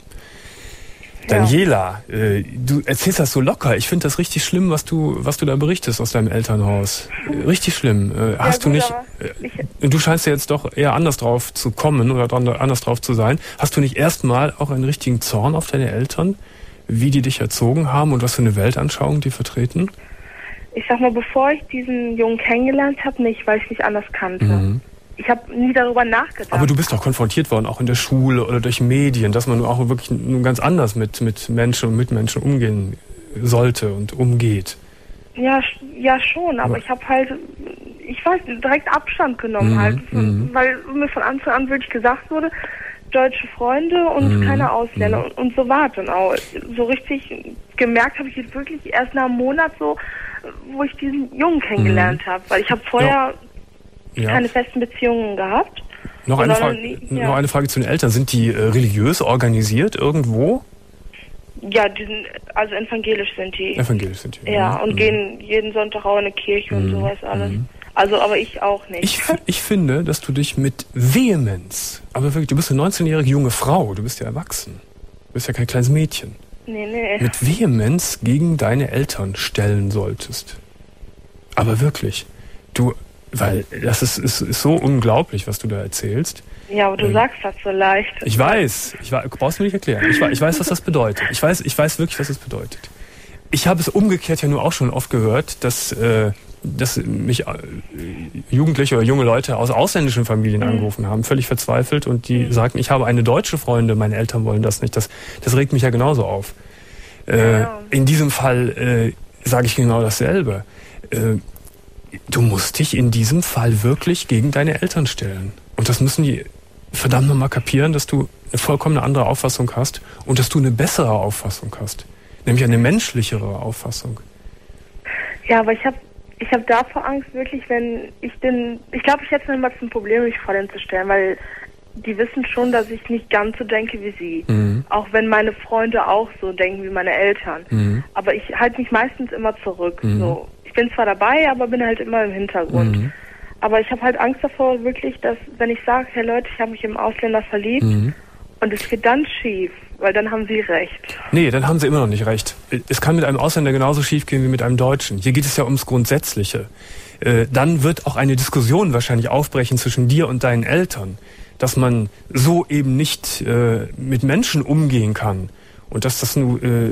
Daniela, äh, du erzählst das so locker. Ich finde das richtig schlimm, was du, was du da berichtest aus deinem Elternhaus. Äh, richtig schlimm. Äh, ja, hast gut, du nicht? Äh, du scheinst ja jetzt doch eher anders drauf zu kommen oder dran, anders drauf zu sein. Hast du nicht erstmal auch einen richtigen Zorn auf deine Eltern, wie die dich erzogen haben und was für eine Weltanschauung die vertreten? Ich sag mal, bevor ich diesen Jungen kennengelernt habe, nicht, weil ich nicht anders kannte. Mhm. Ich habe nie darüber nachgedacht. Aber du bist doch konfrontiert worden, auch in der Schule oder durch Medien, dass man auch wirklich nun ganz anders mit, mit Menschen und Mitmenschen umgehen sollte und umgeht. Ja, ja schon, aber, aber ich habe halt, ich weiß, direkt Abstand genommen mhm, halt, von, weil mir von Anfang an wirklich gesagt wurde, deutsche Freunde und mhm, keine Ausländer. Und, und so war es dann auch. So richtig gemerkt habe ich jetzt wirklich erst nach einem Monat so, wo ich diesen Jungen kennengelernt mhm. habe, weil ich habe vorher... Ja. Ja. keine festen Beziehungen gehabt. Noch eine, Frage, nie, ja. noch eine Frage zu den Eltern. Sind die äh, religiös organisiert irgendwo? Ja, die sind, also evangelisch sind die. Evangelisch sind die. Ja, und mhm. gehen jeden Sonntag auch in eine Kirche mhm. und sowas alles. Mhm. Also, aber ich auch nicht. Ich, ich finde, dass du dich mit Vehemenz, aber wirklich, du bist eine neunzehnjährige junge Frau, du bist ja erwachsen. Du bist ja kein kleines Mädchen. Nee, nee. Mit Vehemenz gegen deine Eltern stellen solltest. Aber wirklich, du... Weil das ist, ist, ist so unglaublich, was du da erzählst. Ja, aber du ähm, sagst das so leicht. Ich weiß, ich weiß, brauchst du mir nicht erklären. Ich weiß, ich weiß, was das bedeutet. Ich weiß, ich weiß wirklich, was das bedeutet. ich habe es umgekehrt ja nur auch schon oft gehört, dass, äh, dass mich äh, Jugendliche oder junge Leute aus ausländischen Familien mhm. angerufen haben, völlig verzweifelt, und die mhm. sagten, ich habe eine deutsche Freundin, meine Eltern wollen das nicht. Das, das regt mich ja genauso auf. Äh, ja. In diesem Fall äh, sage ich genau dasselbe. Äh, du musst dich in diesem Fall wirklich gegen deine Eltern stellen. Und das müssen die verdammt nochmal kapieren, dass du eine vollkommen andere Auffassung hast und dass du eine bessere Auffassung hast. Nämlich eine menschlichere Auffassung. Ja, aber ich habe ich hab davor Angst, wirklich, wenn ich den... Ich glaube, ich hätte niemals ein Problem, mich vor denen zu stellen, weil die wissen schon, dass ich nicht ganz so denke wie sie. Mhm. Auch wenn meine Freunde auch so denken wie meine Eltern. Mhm. Aber ich halte mich meistens immer zurück. Mhm. So. Ich bin zwar dabei, aber bin halt immer im Hintergrund. Mhm. Aber ich habe halt Angst davor, wirklich, dass, wenn ich sage, hey Leute, ich habe mich im Ausländer verliebt, mhm. und es geht dann schief, weil dann haben sie recht. Nee, dann haben sie immer noch nicht recht. Es kann mit einem Ausländer genauso schief gehen wie mit einem Deutschen. Hier geht es ja ums Grundsätzliche. Äh, dann wird auch eine Diskussion wahrscheinlich aufbrechen zwischen dir und deinen Eltern, dass man so eben nicht äh, mit Menschen umgehen kann und dass das nur äh,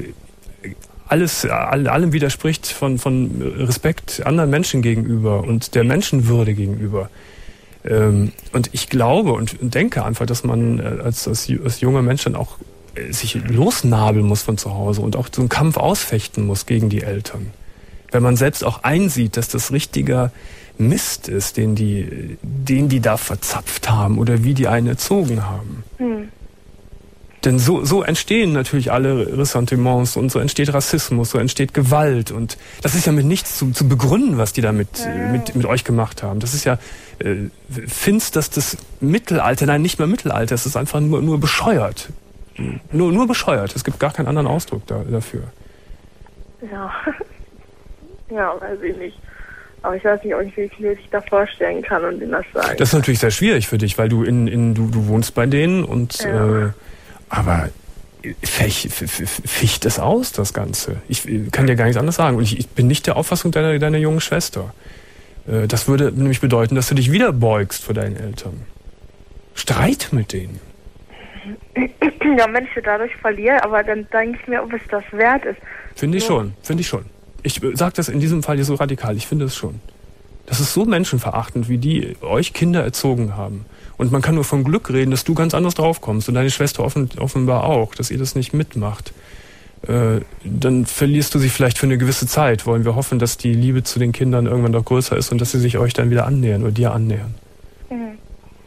alles all, allem widerspricht von von Respekt anderen Menschen gegenüber und der Menschenwürde gegenüber. Ähm, und ich glaube und denke einfach, dass man als, als, als junger Mensch dann auch sich losnabeln muss von zu Hause und auch so einen Kampf ausfechten muss gegen die Eltern. Wenn man selbst auch einsieht, dass das richtiger Mist ist, den die, den die da verzapft haben oder wie die einen erzogen haben. Hm. Denn so, so entstehen natürlich alle Ressentiments und so entsteht Rassismus, so entsteht Gewalt, und das ist ja mit nichts zu, zu begründen, was die da mit, ja. mit, mit euch gemacht haben. Das ist ja äh, finsterstes Mittelalter, nein, nicht mehr Mittelalter, es ist einfach nur, nur bescheuert. Nur, nur bescheuert, es gibt gar keinen anderen Ausdruck da, dafür. Ja, ja, weiß ich nicht. Aber ich weiß nicht, ob ich mich wirklich da vorstellen kann und ihnen das sagen. Das ist natürlich sehr schwierig für dich, weil du in, in du, du wohnst bei denen und ja. äh, aber ficht, ficht es aus, das Ganze. Ich kann dir gar nichts anderes sagen. Und ich, ich bin nicht der Auffassung deiner, deiner jungen Schwester. Äh, das würde nämlich bedeuten, dass du dich wieder beugst vor deinen Eltern. Streit mit denen. Ja, wenn ich dadurch verliere, aber dann denke ich mir, ob es das wert ist. Finde ich so. schon, finde ich schon. Ich sage das in diesem Fall hier so radikal, ich finde es schon. Das ist so menschenverachtend, wie die euch Kinder erzogen haben. Und man kann nur von Glück reden, dass du ganz anders drauf kommst und deine Schwester offen, offenbar auch, dass ihr das nicht mitmacht. Äh, dann verlierst du sie vielleicht für eine gewisse Zeit. Wollen wir hoffen, dass die Liebe zu den Kindern irgendwann doch größer ist und dass sie sich euch dann wieder annähern oder dir annähern. Mhm.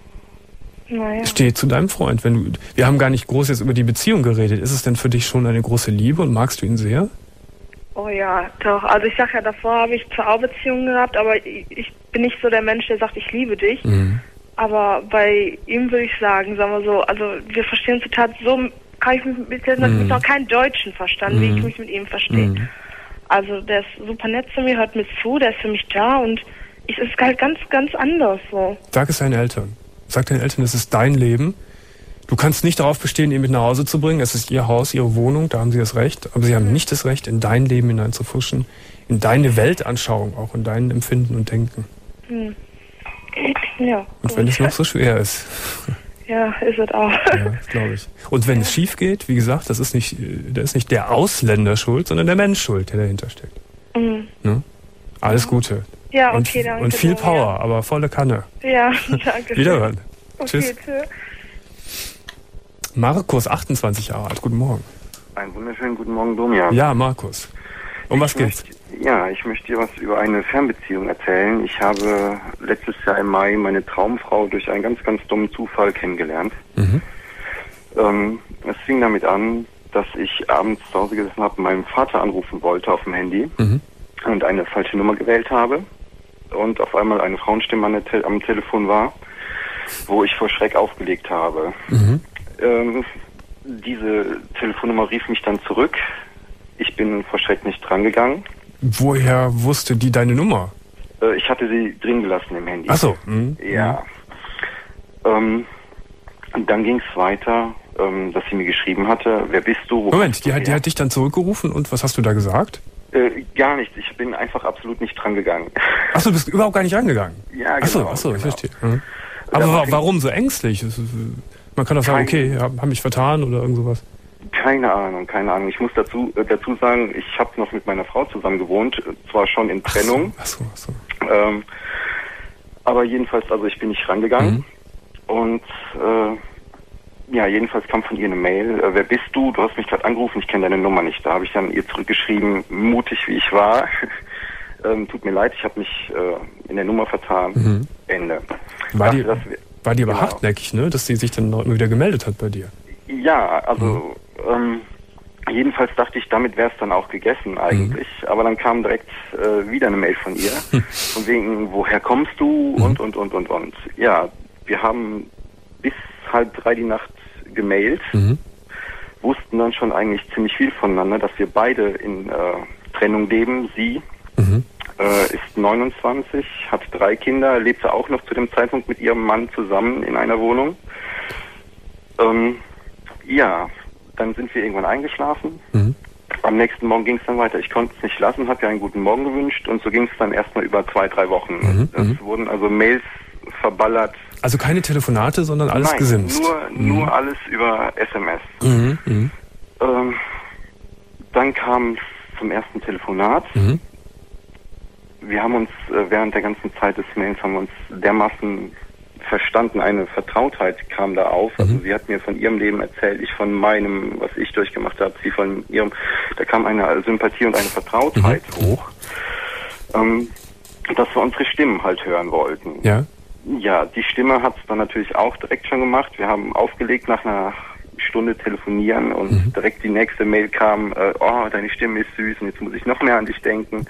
Naja. Steh zu deinem Freund. Wenn du, wir haben gar nicht groß jetzt über die Beziehung geredet. Ist es denn für dich schon eine große Liebe und magst du ihn sehr? Oh ja, doch. Also ich sag ja, davor habe ich zwar auch Beziehungen gehabt, aber ich, ich bin nicht so der Mensch, der sagt, ich liebe dich. Mhm. Aber bei ihm würde ich sagen, sagen wir so, also wir verstehen uns total so, kann ich mit, mit, mit mhm. noch keinen Deutschen verstanden, mhm. wie ich mich mit ihm verstehe. Mhm. Also der ist super nett zu mir, hört mir zu, der ist für mich da und es ist halt ganz, ganz anders so. Sag es deinen Eltern. Sag deinen Eltern, es ist dein Leben. Du kannst nicht darauf bestehen, ihn mit nach Hause zu bringen. Es ist ihr Haus, ihre Wohnung, da haben sie das Recht. Aber sie haben nicht das Recht, in dein Leben hineinzufuschen, in deine Weltanschauung, auch in dein Empfinden und Denken. Hm. Ja. Und wenn es noch so schwer ist. Ja, ist es auch. Ja, glaube ich. Und wenn ja. es schief geht, wie gesagt, das ist nicht, da ist nicht der Ausländer schuld, sondern der Mensch schuld, der dahinter steckt. Mhm. Ne? Alles ja. Gute. Ja, okay, und, danke. Und viel Power, ja. aber volle Kanne. Ja, danke. Wiederhören. Okay, tschüss. tschüss. Markus, achtundzwanzig Jahre alt. Guten Morgen. Einen wunderschönen guten Morgen, Domian. Ja, Markus. Um was geht's? Möchte, ja, ich möchte dir was über eine Fernbeziehung erzählen. Ich habe letztes Jahr im Mai meine Traumfrau durch einen ganz, ganz dummen Zufall kennengelernt. Mhm. Ähm, es fing damit an, dass ich abends zu Hause gesessen habe und meinen Vater anrufen wollte auf dem Handy mhm. und eine falsche Nummer gewählt habe und auf einmal eine Frauenstimme an der Te- am Telefon war, wo ich vor Schreck aufgelegt habe. Mhm. Ähm, diese Telefonnummer rief mich dann zurück. Ich bin vor Schreck nicht drangegangen. Woher wusste die deine Nummer? Äh, ich hatte sie drin gelassen im Handy. Ach so. Mhm. Ja. Ähm, und dann ging es weiter, ähm, dass sie mir geschrieben hatte, wer bist du? Wo Moment, die hat, die hat dich dann zurückgerufen und was hast du da gesagt? Äh, gar nichts. Ich bin einfach absolut nicht drangegangen. Ach so, du bist überhaupt gar nicht rangegangen? Ja, genau. Ach so, ach so, genau. ich verstehe. Mhm. Aber wa- warum so ängstlich? Man kann doch sagen, okay, haben mich vertan oder irgend sowas. Keine Ahnung, keine Ahnung. Ich muss dazu äh, dazu sagen, ich habe noch mit meiner Frau zusammen gewohnt, zwar schon in Trennung. Ach so, ach so, ach so. Ähm, aber jedenfalls, also ich bin nicht rangegangen. Mhm. Und äh, ja, jedenfalls kam von ihr eine Mail. Äh, wer bist du? Du hast mich gerade angerufen, ich kenne deine Nummer nicht. Da habe ich dann ihr zurückgeschrieben, mutig wie ich war. ähm, tut mir leid, ich habe mich äh, in der Nummer vertan. Mhm. Ende. War die, das, war die aber genau. hartnäckig, ne? Dass sie sich dann noch immer wieder gemeldet hat bei dir? Ja, also mhm. ähm, jedenfalls dachte ich, damit wäre es dann auch gegessen eigentlich. Mhm. Aber dann kam direkt äh, wieder eine Mail von ihr, von wegen, woher kommst du mhm. und, und, und, und, und. Ja, wir haben bis halb drei die Nacht gemailt, mhm. wussten dann schon eigentlich ziemlich viel voneinander, dass wir beide in äh, Trennung leben. Sie mhm. äh, ist neunundzwanzig, hat drei Kinder, lebte auch noch zu dem Zeitpunkt mit ihrem Mann zusammen in einer Wohnung. Ähm, ja, dann sind wir irgendwann eingeschlafen. Mhm. Am nächsten Morgen ging es dann weiter. Ich konnte es nicht lassen, habe ihr einen guten Morgen gewünscht und so ging es dann erstmal über zwei, drei Wochen. Mhm. Es mhm. wurden also Mails verballert. Also keine Telefonate, sondern alles Nein, gesimst? nur, mhm. nur alles über S M S. Mhm. Mhm. Ähm, dann kam es zum ersten Telefonat. Mhm. Wir haben uns äh, während der ganzen Zeit des Mails haben wir uns dermaßen verstanden, eine Vertrautheit kam da auf. Also mhm. sie hat mir von ihrem Leben erzählt, ich von meinem, was ich durchgemacht habe, sie von ihrem. Da kam eine Sympathie und eine Vertrautheit mhm. hoch, ähm, dass wir unsere Stimmen halt hören wollten. Ja. Ja, die Stimme hat es dann natürlich auch direkt schon gemacht. Wir haben aufgelegt nach einer Stunde telefonieren und mhm. direkt die nächste Mail kam, äh, oh, deine Stimme ist süß und jetzt muss ich noch mehr an dich denken.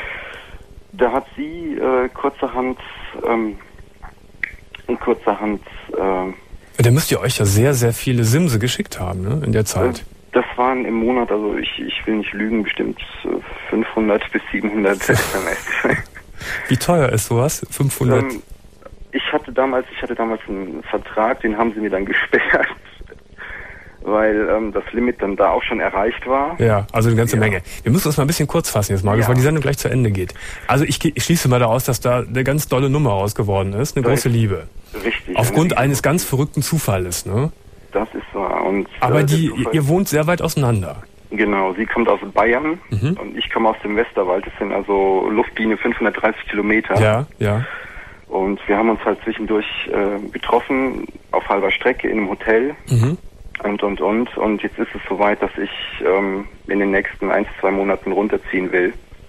Da hat sie äh, kurzerhand ähm, in kurzerhand äh, Da müsst ihr euch ja sehr, sehr viele Simse geschickt haben, ne, in der Zeit. Äh, das waren im Monat, also ich, ich will nicht lügen, bestimmt fünfhundert bis siebenhundert S M S. Wie teuer ist sowas? fünfhundert? Ähm, ich hatte damals, ich hatte damals einen Vertrag, den haben sie mir dann gesperrt, weil ähm, das Limit dann da auch schon erreicht war. Ja, also eine ganze ja. Menge. Wir müssen uns mal ein bisschen kurz fassen jetzt mal, ja. bevor die Sendung gleich zu Ende geht. Also ich, ich schließe mal daraus, dass da eine ganz dolle Nummer raus geworden ist, eine große Liebe. Richtig. Aufgrund eines ganz verrückten Zufalles, ne? Das ist wahr. Und, Aber äh, die, ihr wohnt sehr weit auseinander. Genau, sie kommt aus Bayern mhm. und ich komme aus dem Westerwald. Das sind also Luftlinie fünfhundertdreißig Kilometer. Ja, ja. Und wir haben uns halt zwischendurch äh, getroffen, auf halber Strecke in einem Hotel. Mhm. Und, und, und. Und jetzt ist es soweit, dass ich ähm, in den nächsten ein, zwei Monaten runterziehen will.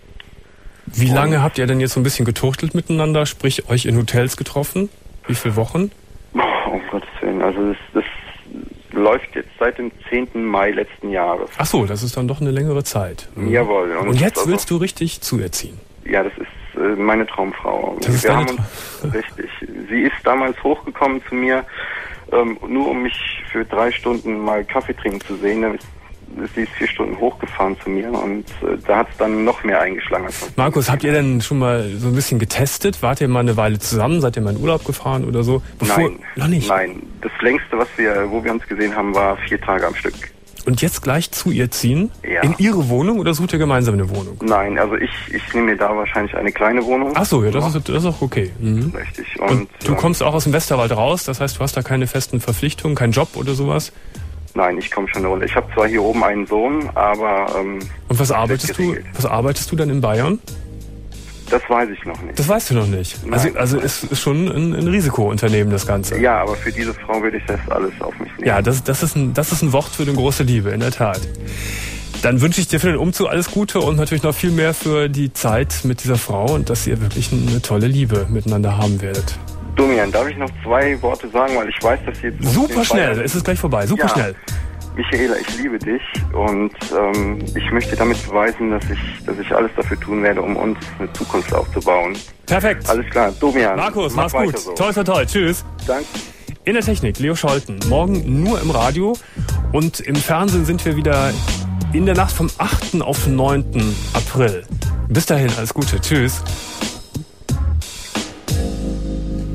Wie und lange habt ihr denn jetzt so ein bisschen getuchtelt miteinander? Sprich, euch in Hotels getroffen? Wie viele Wochen? Oh, um Gottes Willen. Also das, das läuft jetzt seit dem zehnten Mai letzten Jahres. Ach so, das ist dann doch eine längere Zeit. Mhm. Jawohl. Und, und jetzt also, willst du richtig zuerziehen? Ja, das ist äh, meine Traumfrau. Das ist Wir deine haben uns, richtig. Sie ist damals hochgekommen zu mir, ähm, nur um mich für drei Stunden mal Kaffee trinken zu sehen. Sie ist vier Stunden hochgefahren zu mir und äh, da hat es dann noch mehr eingeschlagen. Markus, habt ihr denn schon mal so ein bisschen getestet? Wart ihr mal eine Weile zusammen? Seid ihr mal in Urlaub gefahren oder so? Bevor, nein, noch nicht. Nein, das längste, was wir, wo wir uns gesehen haben, war vier Tage am Stück. Und jetzt gleich zu ihr ziehen? Ja. In ihre Wohnung oder sucht ihr gemeinsam eine Wohnung? Nein, also ich, ich nehme mir da wahrscheinlich eine kleine Wohnung. Ach so, ja, das ist, das ist auch okay. Mhm. Richtig. Und, und du ähm, kommst auch aus dem Westerwald raus, das heißt, du hast da keine festen Verpflichtungen, keinen Job oder sowas? Nein, ich komme schon runter. Ich habe zwar hier oben einen Sohn, aber... Ähm, und was arbeitest du? Was arbeitest du dann in Bayern? Das weiß ich noch nicht. Das weißt du noch nicht? Nein, also also es ist schon ein, ein Risikounternehmen, das Ganze. Ja, aber für diese Frau würde ich das alles auf mich nehmen. Ja, das, das, ist ein, das ist ein Wort für eine große Liebe, in der Tat. Dann wünsche ich dir für den Umzug alles Gute und natürlich noch viel mehr für die Zeit mit dieser Frau und dass ihr wirklich eine tolle Liebe miteinander haben werdet. Domian, darf ich noch zwei Worte sagen, weil ich weiß, dass Sie jetzt... Super schnell, ist es gleich vorbei, super ja. schnell. Michaela, ich liebe dich und ähm, ich möchte damit beweisen, dass ich, dass ich alles dafür tun werde, um uns eine Zukunft aufzubauen. Perfekt. Alles klar, Domian. Markus, mach's gut. So. Toll, toll, toll. Tschüss. Danke. In der Technik, Leo Scholten. Morgen nur im Radio und im Fernsehen sind wir wieder in der Nacht vom achten auf neunten April. Bis dahin, alles Gute. Tschüss.